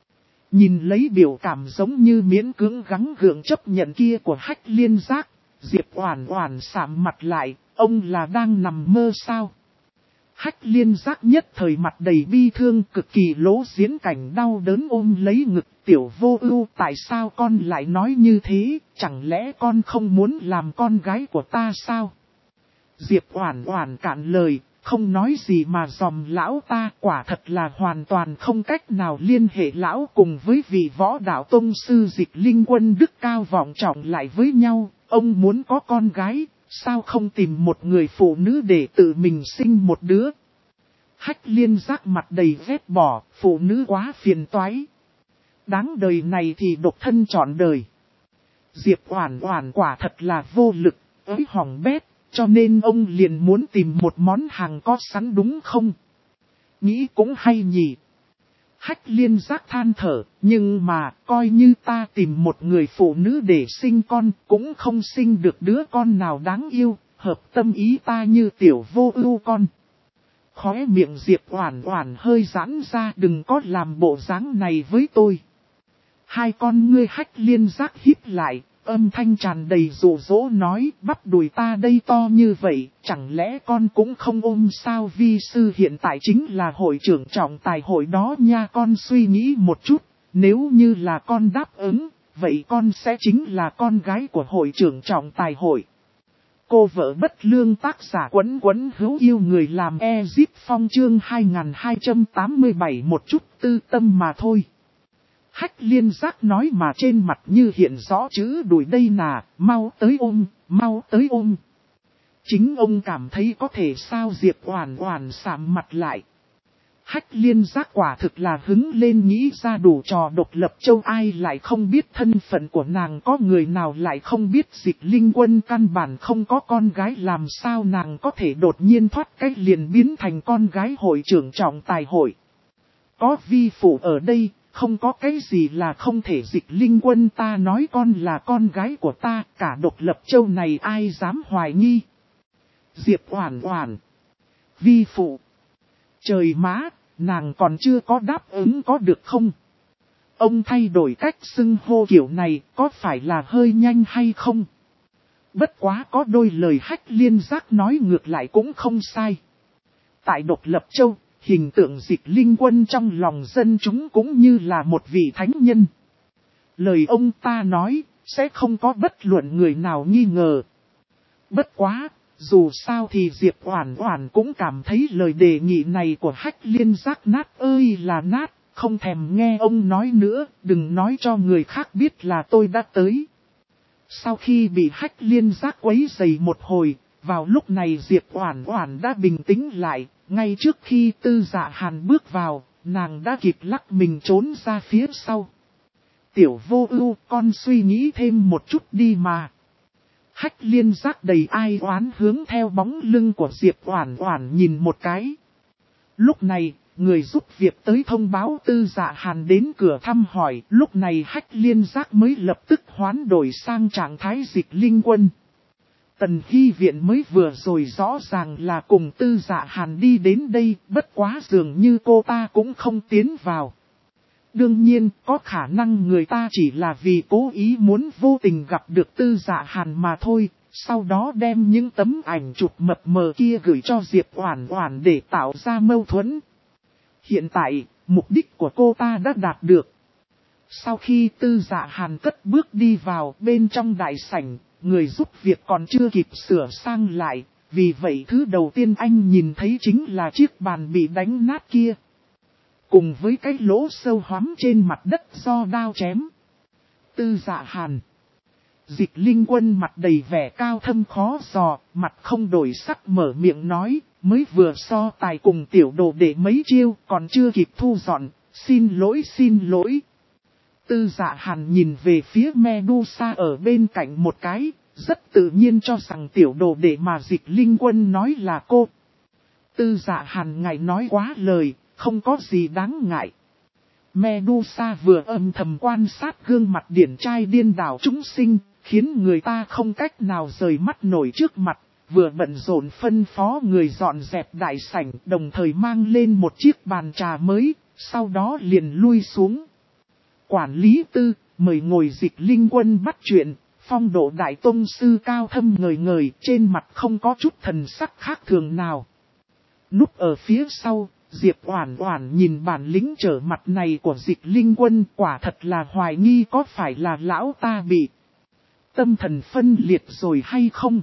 Nhìn lấy biểu cảm giống như miễn cưỡng gắng gượng chấp nhận kia của Hách Liên Giác, Diệp Oản Oản sạm mặt lại, ông là đang nằm mơ sao? Hách Liên Giác nhất thời mặt đầy bi thương, cực kỳ lỗ diễn cảnh đau đớn ôm lấy ngực. Tiểu Vô Ưu, tại sao con lại nói như thế, chẳng lẽ con không muốn làm con gái của ta sao? Diệp Oản Oản cạn lời, không nói gì mà dòm lão ta, quả thật là hoàn toàn không cách nào liên hệ lão cùng với vị võ đạo tông sư Dịch Linh Quân đức cao vọng trọng lại với nhau. Ông muốn có con gái, sao không tìm một người phụ nữ để tự mình sinh một đứa? Hách Liên Giác mặt đầy ghét bỏ, phụ nữ quá phiền toái. Đáng đời này thì độc thân trọn đời. Diệp Oản Oản quả thật là vô lực, ới hỏng bét, cho nên ông liền muốn tìm một món hàng có sẵn đúng không? Nghĩ cũng hay nhỉ. Hách Liên Giác than thở, nhưng mà coi như ta tìm một người phụ nữ để sinh con, cũng không sinh được đứa con nào đáng yêu, hợp tâm ý ta như Tiểu Vô Ưu con. Khóe miệng Diệp Oản Oản hơi giãn ra, đừng có làm bộ dáng này với tôi. Hai con ngươi Hách Liên Giác híp lại, âm thanh tràn đầy dụ dỗ nói, bắp đùi ta đây to như vậy, chẳng lẽ con cũng không ôm sao? Vi sư hiện tại chính là hội trưởng trọng tài hội đó nha. Con suy nghĩ một chút, nếu như là con đáp ứng, vậy con sẽ chính là con gái của hội trưởng trọng tài hội. Cô vợ bất lương tác giả Quấn Quấn hữu yêu người làm Ezip Phong chương 2287 một chút tư tâm mà thôi. Hách Liên Giác nói mà trên mặt như hiện rõ chữ đùi đây nà, mau tới ôm, mau tới ôm. Chính ông cảm thấy có thể sao? Diệp Oản Oản sạm mặt lại. Hách Liên Giác quả thực là hứng lên nghĩ ra đủ trò độc lập châu, ai lại không biết thân phận của nàng, có người nào lại không biết Dịch Linh Quân căn bản không có con gái, làm sao nàng có thể đột nhiên thoát cái liền biến thành con gái hội trưởng trọng tài hội. Có vi phụ ở đây, không có cái gì là không thể. Dịch Linh Quân ta nói con là con gái của ta, cả độc lập châu này ai dám hoài nghi. Diệp Oản Oản, vi phụ. Trời má, nàng còn chưa có đáp ứng có được không? Ông thay đổi cách xưng hô kiểu này có phải là hơi nhanh hay không? Bất quá có đôi lời Hách Liên Giác nói ngược lại cũng không sai. Tại độc lập châu, hình tượng Dịch Linh Quân trong lòng dân chúng cũng như là một vị thánh nhân. Lời ông ta nói, sẽ không có bất luận người nào nghi ngờ. Bất quá, dù sao thì Diệp Oản Oản cũng cảm thấy lời đề nghị này của Hách Liên Giác nát ơi là nát, không thèm nghe ông nói nữa, đừng nói cho người khác biết là tôi đã tới. Sau khi bị Hách Liên Giác quấy rầy một hồi, vào lúc này Diệp Oản Oản đã bình tĩnh lại, ngay trước khi Tư Dạ Hàn bước vào, nàng đã kịp lắc mình trốn ra phía sau. Tiểu Vô Ưu, con suy nghĩ thêm một chút đi mà. Hách Liên Giác đầy ai oán hướng theo bóng lưng của Diệp Oản Oản nhìn một cái. Lúc này, người giúp việc tới thông báo Tư Dạ Hàn đến cửa thăm hỏi, lúc này Hách Liên Giác mới lập tức hoán đổi sang trạng thái Dịch Linh Quân. Tần Hy Viện mới vừa rồi rõ ràng là cùng Tư Dạ Hàn đi đến đây, bất quá dường như cô ta cũng không tiến vào. Đương nhiên, có khả năng người ta chỉ là vì cố ý muốn vô tình gặp được Tư Dạ Hàn mà thôi, sau đó đem những tấm ảnh chụp mập mờ kia gửi cho Diệp Oản Oản để tạo ra mâu thuẫn. Hiện tại, mục đích của cô ta đã đạt được. Sau khi Tư Dạ Hàn cất bước đi vào bên trong đại sảnh, người giúp việc còn chưa kịp sửa sang lại, vì vậy thứ đầu tiên anh nhìn thấy chính là chiếc bàn bị đánh nát kia. Cùng với cái lỗ sâu hoắm trên mặt đất do đao chém. Tư Dạ Hàn. Dịch Linh Quân mặt đầy vẻ cao thâm khó dò, mặt không đổi sắc mở miệng nói, mới vừa so tài cùng tiểu đồ đệ mấy chiêu, còn chưa kịp thu dọn, xin lỗi. Tư Dạ Hàn nhìn về phía Medusa ở bên cạnh một cái, rất tự nhiên cho rằng tiểu đồ đệ mà Dịch Linh Quân nói là cô. Tư Dạ Hàn ngài nói quá lời, không có gì đáng ngại. Medusa vừa âm thầm quan sát gương mặt điển trai điên đảo chúng sinh, khiến người ta không cách nào rời mắt nổi trước mặt, vừa bận rộn phân phó người dọn dẹp đại sảnh, đồng thời mang lên một chiếc bàn trà mới, sau đó liền lui xuống. Quản lý Tư, mời ngồi. Dịch Linh Quân bắt chuyện, phong độ đại tông sư cao thâm ngời, trên mặt không có chút thần sắc khác thường nào. Núp ở phía sau, Diệp Oản Oản nhìn bản lĩnh trở mặt này của Dịch Linh Quân, quả thật là hoài nghi có phải là lão ta bị tâm thần phân liệt rồi hay không.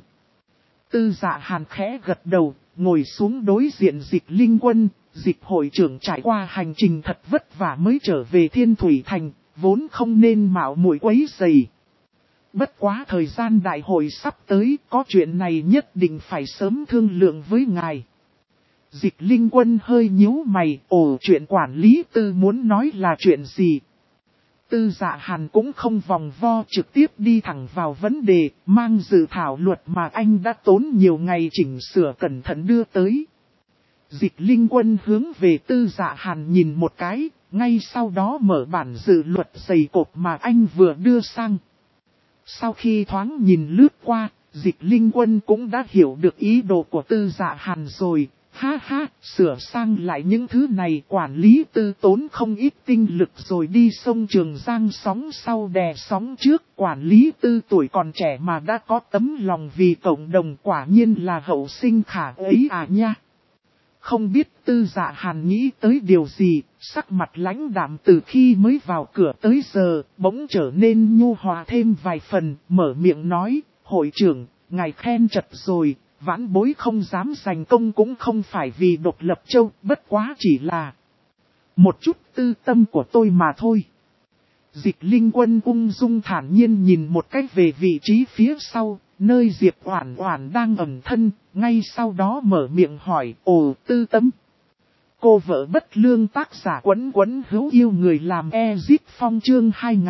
Tư Dạ Hàn khẽ gật đầu, ngồi xuống đối diện Dịch Linh Quân. Dịch hội trưởng trải qua hành trình thật vất vả mới trở về Thiên Thủy Thành, vốn không nên mạo muội quấy rầy. Bất quá thời gian đại hội sắp tới, có chuyện này nhất định phải sớm thương lượng với ngài. Dịch Linh Quân hơi nhíu mày, chuyện quản lý Tư muốn nói là chuyện gì? Tư Dạ Hàn cũng không vòng vo, trực tiếp đi thẳng vào vấn đề, mang dự thảo luật mà anh đã tốn nhiều ngày chỉnh sửa cẩn thận đưa tới. Dịch Linh Quân hướng về Tư Dạ Hàn nhìn một cái, ngay sau đó mở bản dự luật dày cộp mà anh vừa đưa sang. Sau khi thoáng nhìn lướt qua, Dịch Linh Quân cũng đã hiểu được ý đồ của Tư Dạ Hàn rồi. Ha, sửa sang lại những thứ này quản lý Tư tốn không ít tinh lực rồi đi sông Trường Giang sóng sau đè sóng trước. Quản lý Tư tuổi còn trẻ mà đã có tấm lòng vì cộng đồng, quả nhiên là hậu sinh khả ấy à nha. Không biết Tư Dạ Hàn nghĩ tới điều gì, sắc mặt lãnh đạm từ khi mới vào cửa tới giờ, bỗng trở nên nhu hòa thêm vài phần, mở miệng nói, hội trưởng, ngài khen chật rồi. Vãn bối không dám giành công cũng không phải vì độc lập châu, bất quá chỉ là một chút tư tâm của tôi mà thôi. Dịch Linh Quân ung dung thản nhiên nhìn một cách về vị trí phía sau, nơi Diệp Oản Oản đang ẩn thân, ngay sau đó mở miệng hỏi, tư tâm. Cô vợ bất lương tác giả Quấn hữu yêu người làm Ezip Phong chương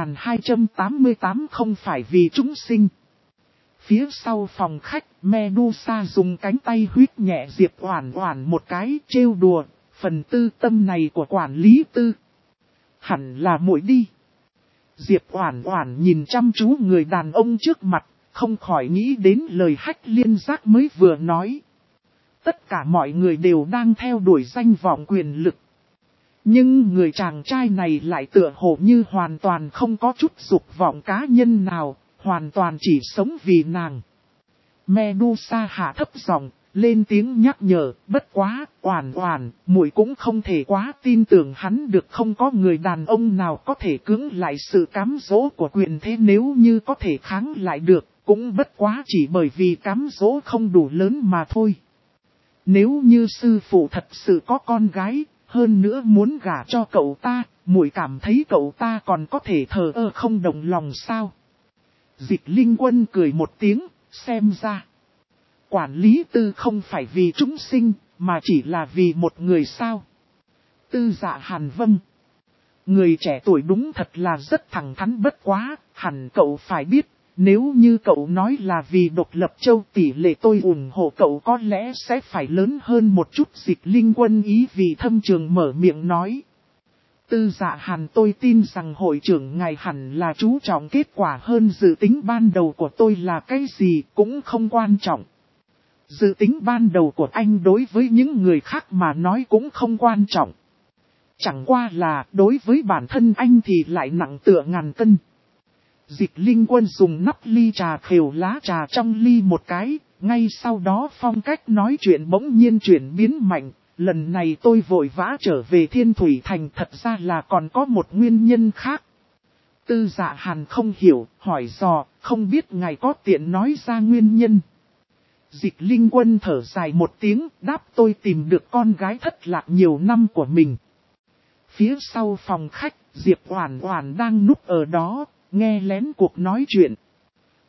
2288 không phải vì chúng sinh. Phía sau phòng khách, Medusa dùng cánh tay huyết nhẹ Diệp Oản Oản một cái, trêu đùa, phần tư tâm này của quản lý Tư hẳn là muội đi. Diệp Oản Oản nhìn chăm chú người đàn ông trước mặt, không khỏi nghĩ đến lời Hách Liên Giác mới vừa nói. Tất cả mọi người đều đang theo đuổi danh vọng quyền lực. Nhưng người chàng trai này lại tựa hồ như hoàn toàn không có chút dục vọng cá nhân nào, hoàn toàn chỉ sống vì nàng. Medusa hạ thấp giọng, lên tiếng nhắc nhở, bất quá, Oản Oản, muội cũng không thể quá tin tưởng hắn được, không có người đàn ông nào có thể cưỡng lại sự cám dỗ của quyền thế, nếu như có thể kháng lại được, cũng bất quá chỉ bởi vì cám dỗ không đủ lớn mà thôi. Nếu như sư phụ thật sự có con gái, hơn nữa muốn gả cho cậu ta, muội cảm thấy cậu ta còn có thể thờ ơ không động lòng sao? Dịch Linh Quân cười một tiếng, xem ra quản lý Tư không phải vì chúng sinh, mà chỉ là vì một người sao? Tư Dạ Hàn vâng. Người trẻ tuổi đúng thật là rất thẳng thắn, bất quá, hẳn cậu phải biết, nếu như cậu nói là vì độc lập châu, tỷ lệ tôi ủng hộ cậu có lẽ sẽ phải lớn hơn một chút. Dịch Linh Quân ý vì thâm trường mở miệng nói. Tư Dạ Hàn, tôi tin rằng hội trưởng ngài hẳn là chú trọng kết quả hơn dự tính ban đầu của tôi là cái gì cũng không quan trọng. Dự tính ban đầu của anh đối với những người khác mà nói cũng không quan trọng. Chẳng qua là đối với bản thân anh thì lại nặng tựa ngàn cân. Dịch Linh Quân dùng nắp ly trà khều lá trà trong ly một cái, ngay sau đó phong cách nói chuyện bỗng nhiên chuyển biến mạnh. Lần này tôi vội vã trở về Thiên Thủy Thành, thật ra là còn có một nguyên nhân khác. Tư Dạ Hàn không hiểu, hỏi dò, không biết ngài có tiện nói ra nguyên nhân. Dịch Linh Quân thở dài một tiếng, đáp, tôi tìm được con gái thất lạc nhiều năm của mình. Phía sau phòng khách, Diệp Oản Oản đang núp ở đó, nghe lén cuộc nói chuyện.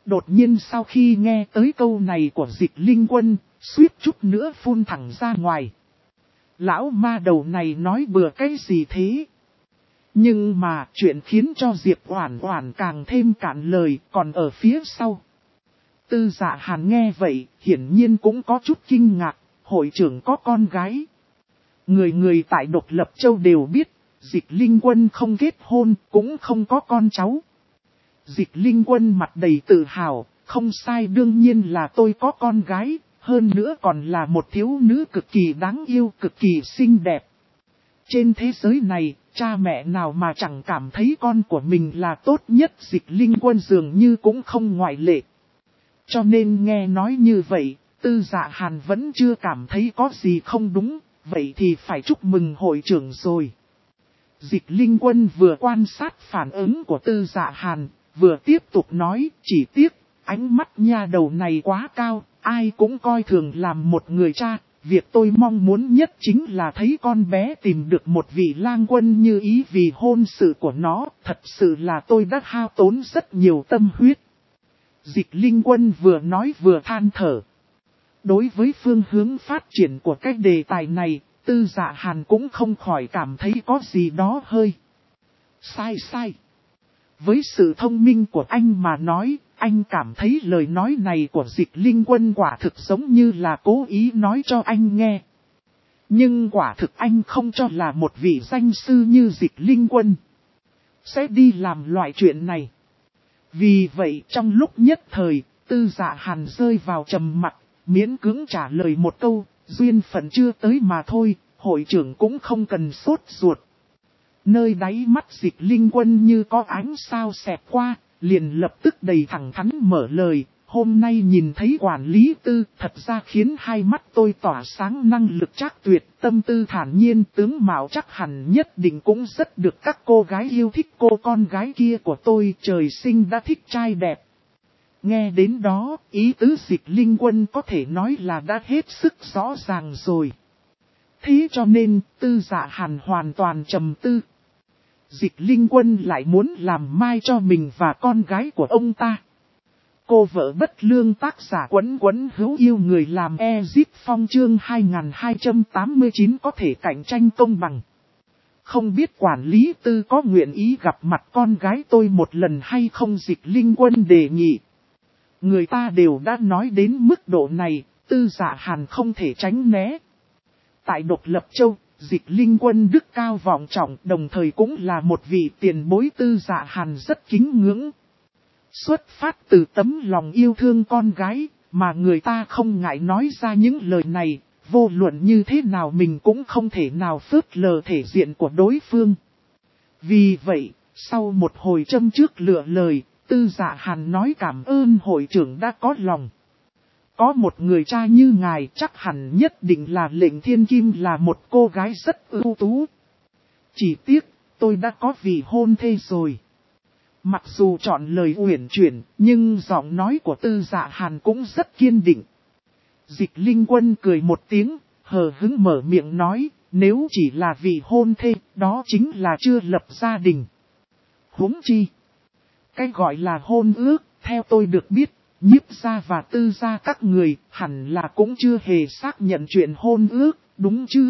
Đột nhiên sau khi nghe tới câu này của Dịch Linh Quân, suýt chút nữa phun thẳng ra ngoài. Lão ma đầu này nói bừa cái gì thế? Nhưng mà chuyện khiến cho Diệp Oản Oản càng thêm cạn lời còn ở phía sau. Tư Dạ Hàn nghe vậy, hiển nhiên cũng có chút kinh ngạc, hội trưởng có con gái. Người người tại Độc Lập Châu đều biết, Dịch Linh Quân không kết hôn, cũng không có con cháu. Dịch Linh Quân mặt đầy tự hào, không sai, đương nhiên là tôi có con gái, hơn nữa còn là một thiếu nữ cực kỳ đáng yêu, cực kỳ xinh đẹp. Trên thế giới này, cha mẹ nào mà chẳng cảm thấy con của mình là tốt nhất, Dịch Linh Quân dường như cũng không ngoại lệ. Cho nên nghe nói như vậy, Tư Dạ Hàn vẫn chưa cảm thấy có gì không đúng, vậy thì phải chúc mừng hội trưởng rồi. Dịch Linh Quân vừa quan sát phản ứng của Tư Dạ Hàn, vừa tiếp tục nói, chỉ tiếc, ánh mắt nha đầu này quá cao, ai cũng coi thường làm một người cha. Việc tôi mong muốn nhất chính là thấy con bé tìm được một vị lang quân như ý vì hôn sự của nó, thật sự là tôi đã hao tốn rất nhiều tâm huyết. Dịch Linh Quân vừa nói vừa than thở. Đối với phương hướng phát triển của cái đề tài này, Tư Dạ Hàn cũng không khỏi cảm thấy có gì đó hơi sai. Với sự thông minh của anh mà nói, anh cảm thấy lời nói này của Dịch Linh Quân quả thực giống như là cố ý nói cho anh nghe. Nhưng quả thực anh không cho là một vị danh sư như Dịch Linh Quân sẽ đi làm loại chuyện này. Vì vậy trong lúc nhất thời, Tư Dạ Hàn rơi vào trầm mặc, miễn cưỡng trả lời một câu, duyên phận chưa tới mà thôi, hội trưởng cũng không cần sốt ruột. Nơi đáy mắt Dịch Linh Quân như có ánh sao xẹt qua, liền lập tức đầy thẳng thắn mở lời, hôm nay nhìn thấy quản lý Tư thật ra khiến hai mắt tôi tỏa sáng, năng lực trác tuyệt, tâm tư thản nhiên, tướng mạo chắc hẳn nhất định cũng rất được các cô gái yêu thích. Cô con gái kia của tôi trời sinh đã thích trai đẹp. Nghe đến đó, ý tứ Dịch Linh Quân có thể nói là đã hết sức rõ ràng rồi. Thế cho nên, Tư Dạ Hàn hoàn toàn trầm tư. Dịch Linh Quân lại muốn làm mai cho mình và con gái của ông ta. Cô vợ bất lương, tác giả Quấn Quấn hữu yêu người làm Ezip Phong chương 2289 có thể cạnh tranh công bằng. Không biết quản lý Tư có nguyện ý gặp mặt con gái tôi một lần hay không, Dịch Linh Quân đề nghị. Người ta đều đã nói đến mức độ này, Tư Dạ Hàn không thể tránh né. Tại Độc Lập Châu, Dịch Linh Quân đức cao vọng trọng, đồng thời cũng là một vị tiền bối, Tư Dạ Hàn rất kính ngưỡng. Xuất phát từ tấm lòng yêu thương con gái, mà người ta không ngại nói ra những lời này, vô luận như thế nào mình cũng không thể nào phớt lờ thể diện của đối phương. Vì vậy, sau một hồi châm trước lựa lời, Tư Dạ Hàn nói cảm ơn hội trưởng đã có lòng. Có một người cha như ngài chắc hẳn nhất định là Lệnh Thiên Kim là một cô gái rất ưu tú. Chỉ tiếc, tôi đã có vị hôn thê rồi. Mặc dù chọn lời uyển chuyển, nhưng giọng nói của Tư Dạ Hàn cũng rất kiên định. Dịch Linh Quân cười một tiếng, hờ hững mở miệng nói, nếu chỉ là vị hôn thê, đó chính là chưa lập gia đình. Huống chi, cái gọi là hôn ước, theo tôi được biết, Nhiếp gia và Tư gia các người hẳn là cũng chưa hề xác nhận chuyện hôn ước, đúng chứ?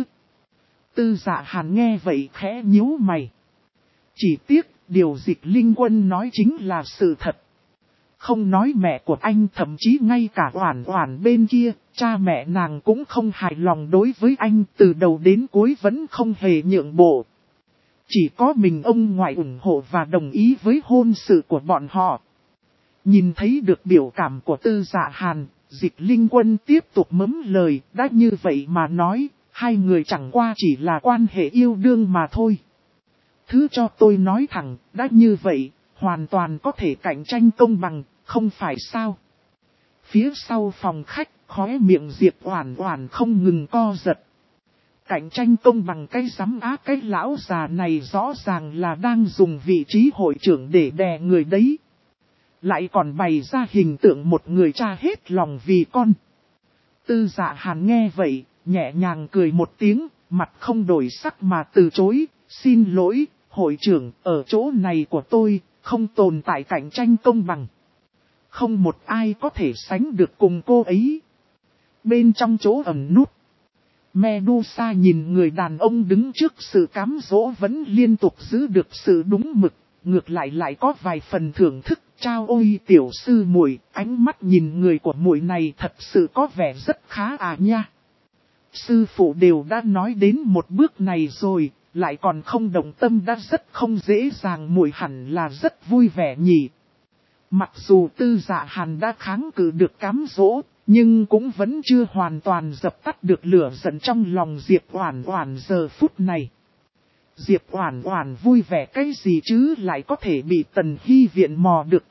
Tư Dạ Hàn nghe vậy khẽ nhíu mày. Chỉ tiếc, điều Dịch Linh Quân nói chính là sự thật. Không nói mẹ của anh, thậm chí ngay cả Oản Oản bên kia, cha mẹ nàng cũng không hài lòng đối với anh, từ đầu đến cuối vẫn không hề nhượng bộ. Chỉ có mình ông ngoại ủng hộ và đồng ý với hôn sự của bọn họ. Nhìn thấy được biểu cảm của Tư Dạ Hàn, Dịch Linh Quân tiếp tục mấm lời, đã như vậy mà nói, hai người chẳng qua chỉ là quan hệ yêu đương mà thôi. Thứ cho tôi nói thẳng, đã như vậy, hoàn toàn có thể cạnh tranh công bằng, không phải sao? Phía sau phòng khách, khóe miệng Diệp Oản Oản không ngừng co giật. Cạnh tranh công bằng cái rắm á, cái lão già này rõ ràng là đang dùng vị trí hội trưởng để đè người đấy. Lại còn bày ra hình tượng một người cha hết lòng vì con. Tư Dạ Hàn nghe vậy, nhẹ nhàng cười một tiếng, mặt không đổi sắc mà từ chối, xin lỗi, hội trưởng, ở chỗ này của tôi, không tồn tại cạnh tranh công bằng. Không một ai có thể sánh được cùng cô ấy. Bên trong chỗ ẩn nút, Medusa nhìn người đàn ông đứng trước sự cám dỗ vẫn liên tục giữ được sự đúng mực, ngược lại có vài phần thưởng thức. Chao ôi tiểu sư muội, ánh mắt nhìn người của muội này thật sự có vẻ rất khá à nha. Sư phụ đều đã nói đến một bước này rồi, lại còn không động tâm đã rất không dễ dàng, muội hẳn là rất vui vẻ nhỉ. Mặc dù Tư Dạ Hàn đã kháng cự được cám dỗ, nhưng cũng vẫn chưa hoàn toàn dập tắt được lửa giận trong lòng Diệp Oản Oản giờ phút này. Diệp Oản Oản vui vẻ cái gì chứ, lại có thể bị Tần Hy Viện mò được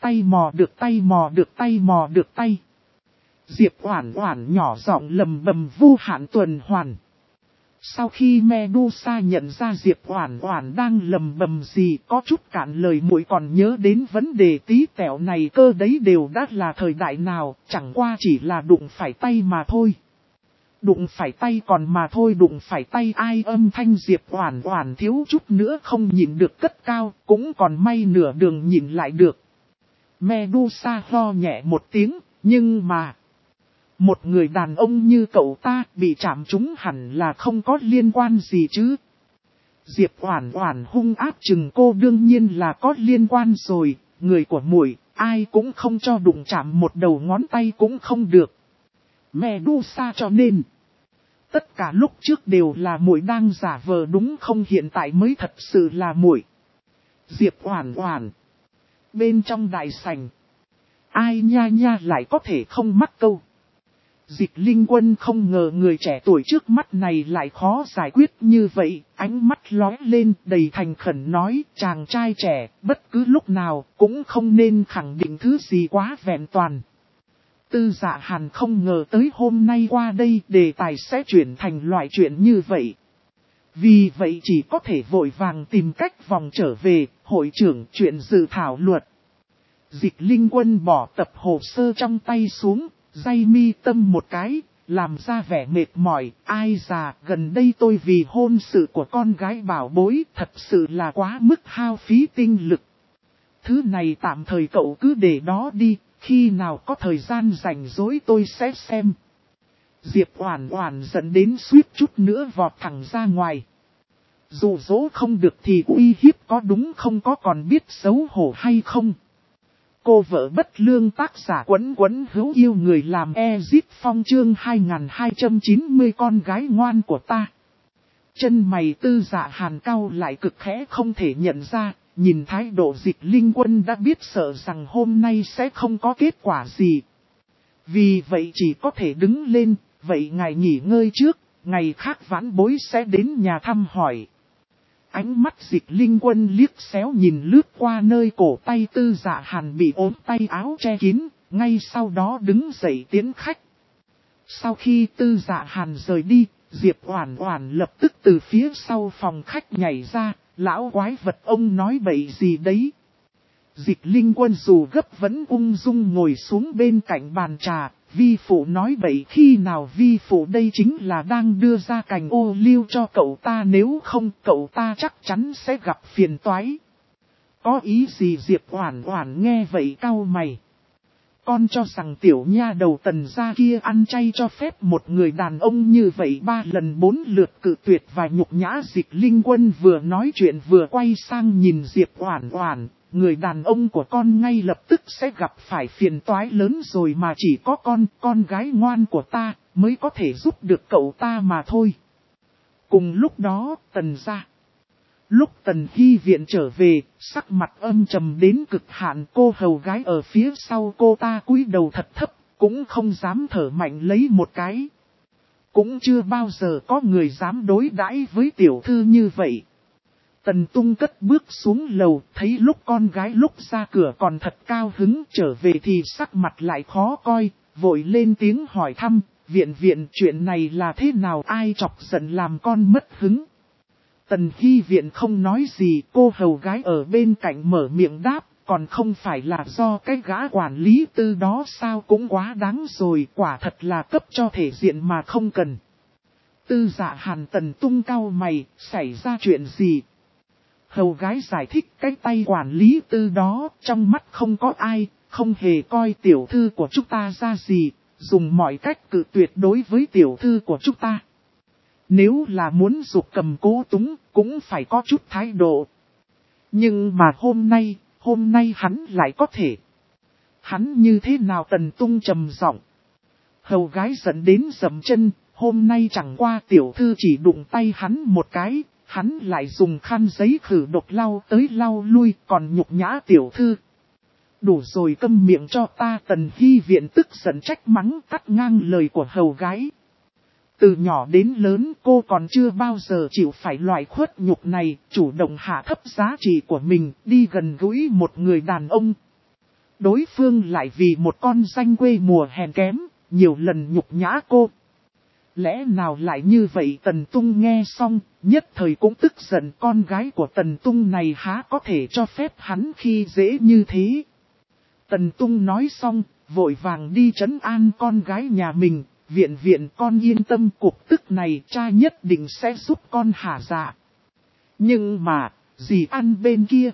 tay. Diệp Oản Oản nhỏ giọng lầm bầm vô hạn tuần hoàn. Sau khi Medusa nhận ra Diệp Oản Oản đang lầm bầm gì, có chút cạn lời, muội còn nhớ đến vấn đề tí tẹo này cơ đấy, đều đã là thời đại nào, chẳng qua chỉ là đụng phải tay mà thôi. Đụng phải tay còn mà thôi, đụng phải tay ai, âm thanh Diệp Oản Oản thiếu chút nữa không nhịn được cất cao, cũng còn may nửa đường nhịn lại được. Medusa ho nhẹ một tiếng, nhưng mà một người đàn ông như cậu ta bị chạm trúng hẳn là không có liên quan gì chứ. Diệp Oản Oản hung ác chừng cô, đương nhiên là có liên quan rồi, người của muội ai cũng không cho đụng chạm một đầu ngón tay cũng không được. Medusa, cho nên tất cả lúc trước đều là muội đang giả vờ đúng không, hiện tại mới thật sự là muội. Diệp Oản Oản. Bên trong đại sảnh, ai nha lại có thể không mắc câu. Dịch Linh Quân không ngờ người trẻ tuổi trước mắt này lại khó giải quyết như vậy, ánh mắt lóe lên đầy thành khẩn nói, chàng trai trẻ, bất cứ lúc nào cũng không nên khẳng định thứ gì quá vẹn toàn. Tư Dạ Hàn không ngờ tới hôm nay qua đây đề tài sẽ chuyển thành loại chuyện như vậy. Vì vậy chỉ có thể vội vàng tìm cách vòng trở về, hội trưởng chuyện dự thảo luật. Dịch Linh Quân bỏ tập hồ sơ trong tay xuống, day mi tâm một cái, làm ra vẻ mệt mỏi, ai già, gần đây tôi vì hôn sự của con gái bảo bối, thật sự là quá mức hao phí tinh lực. Thứ này tạm thời cậu cứ để đó đi, khi nào có thời gian rảnh rỗi tôi sẽ xem. Diệp Oản Oản giận đến suýt chút nữa vọt thẳng ra ngoài. Dụ dỗ không được thì uy hiếp có đúng không, có còn biết xấu hổ hay không? Cô vợ bất lương, tác giả Quấn Quấn hữu yêu người làm Ezip Phong, chương 2290 con gái ngoan của ta. Chân mày Tư Dạ Hàn cau lại cực khẽ không thể nhận ra, nhìn thái độ Dịch Linh Quân đã biết sợ rằng hôm nay sẽ không có kết quả gì. Vì vậy chỉ có thể đứng lên, vậy ngài nghỉ ngơi trước, ngày khác vãn bối sẽ đến nhà thăm hỏi. Ánh mắt Dịch Linh Quân liếc xéo nhìn lướt qua nơi cổ tay Tư Dạ Hàn bị ốm tay áo che kín, ngay sau đó đứng dậy tiễn khách. Sau khi Tư Dạ Hàn rời đi, Diệp Oản Oản lập tức từ phía sau phòng khách nhảy ra, lão quái vật ông nói bậy gì đấy. Dịch Linh Quân dù gấp vẫn ung dung ngồi xuống bên cạnh bàn trà, vi phụ nói bậy khi nào, vi phụ đây chính là đang đưa ra cành ô liu cho cậu ta, nếu không cậu ta chắc chắn sẽ gặp phiền toái. Có ý gì? Diệp Oản Oản nghe vậy cau mày. Con cho rằng tiểu nha đầu Tần gia kia ăn chay cho phép một người đàn ông như vậy 3 lần 4 lượt cự tuyệt và nhục nhã. Dịch Linh Quân vừa nói chuyện vừa quay sang nhìn Diệp Oản Oản, người đàn ông của con ngay lập tức sẽ gặp phải phiền toái lớn rồi, mà chỉ có con gái ngoan của ta mới có thể giúp được cậu ta mà thôi. Cùng lúc đó, Tần gia. Lúc Tần Hy Viện trở về, sắc mặt âm trầm đến cực hạn, cô hầu gái ở phía sau cô ta cúi đầu thật thấp, cũng không dám thở mạnh lấy một cái. Cũng chưa bao giờ có người dám đối đãi với tiểu thư như vậy. Tần Tung cất bước xuống lầu, thấy lúc con gái lúc ra cửa còn thật cao hứng, trở về thì sắc mặt lại khó coi, vội lên tiếng hỏi thăm, viện chuyện này là thế nào, ai chọc giận làm con mất hứng. Tần Hy Viện không nói gì, cô hầu gái ở bên cạnh mở miệng đáp, còn không phải là do cái gã quản lý Tư đó sao, cũng quá đáng rồi, quả thật là cấp cho thể diện mà không cần. Tư Dạ Hàn. Tần Tung cau mày, xảy ra chuyện gì? Hầu gái giải thích, cái tay quản lý Tư đó, trong mắt không có ai, không hề coi tiểu thư của chúng ta ra gì, dùng mọi cách cự tuyệt đối với tiểu thư của chúng ta. Nếu là muốn giục cầm cố túng, cũng phải có chút thái độ. Nhưng mà hôm nay hắn lại có thể. Hắn như thế nào? Tần Tung trầm giọng. Hầu gái dẫn đến dậm chân, hôm nay chẳng qua tiểu thư chỉ đụng tay hắn một cái, hắn lại dùng khăn giấy khử độc lau tới lau lui, còn nhục nhã tiểu thư. Đủ rồi, câm miệng cho ta. Tần Hy Viện tức giận trách mắng, cắt ngang lời của hầu gái. Từ nhỏ đến lớn cô còn chưa bao giờ chịu phải loại khuất nhục này, chủ động hạ thấp giá trị của mình, đi gần gũi một người đàn ông. Đối phương lại vì một con danh quê mùa hèn kém, nhiều lần nhục nhã cô. Lẽ nào lại như vậy? Tần Tung nghe xong, nhất thời cũng tức giận, con gái của Tần Tung này há có thể cho phép hắn khi dễ như thế. Tần Tung nói xong, vội vàng đi trấn an con gái nhà mình. Viện con yên tâm, cuộc tức này cha nhất định sẽ giúp con hả dạ. Nhưng mà, dì An bên kia,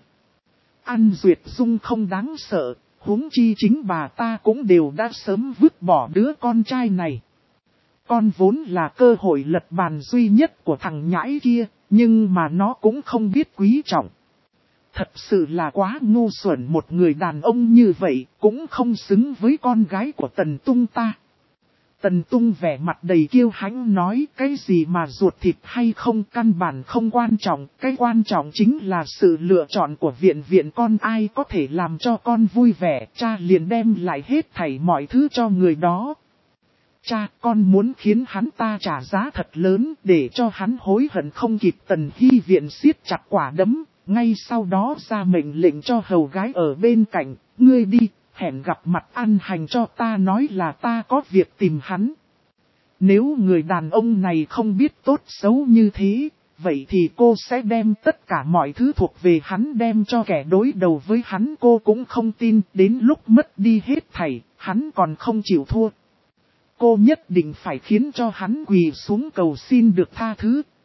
An Duyệt Dung không đáng sợ, huống chi chính bà ta cũng đều đã sớm vứt bỏ đứa con trai này. Con vốn là cơ hội lật bàn duy nhất của thằng nhãi kia, nhưng mà nó cũng không biết quý trọng. Thật sự là quá ngu xuẩn, một người đàn ông như vậy cũng không xứng với con gái của Tần Tung ta. Tần Tung vẻ mặt đầy kiêu hãnh nói, cái gì mà ruột thịt hay không căn bản không quan trọng, cái quan trọng chính là sự lựa chọn của viện con, ai có thể làm cho con vui vẻ, cha liền đem lại hết thảy mọi thứ cho người đó. Cha, con muốn khiến hắn ta trả giá thật lớn để cho hắn hối hận không kịp. Tần Hy Viện siết chặt quả đấm, ngay sau đó ra mệnh lệnh cho hầu gái ở bên cạnh, ngươi đi. Hẹn gặp mặt ăn hành cho ta, nói là ta có việc tìm hắn. Nếu người đàn ông này không biết tốt xấu như thế, vậy thì cô sẽ đem tất cả mọi thứ thuộc về hắn đem cho kẻ đối đầu với hắn. Cô cũng không tin đến lúc mất đi hết thảy, hắn còn không chịu thua. Cô nhất định phải khiến cho hắn quỳ xuống cầu xin được tha thứ.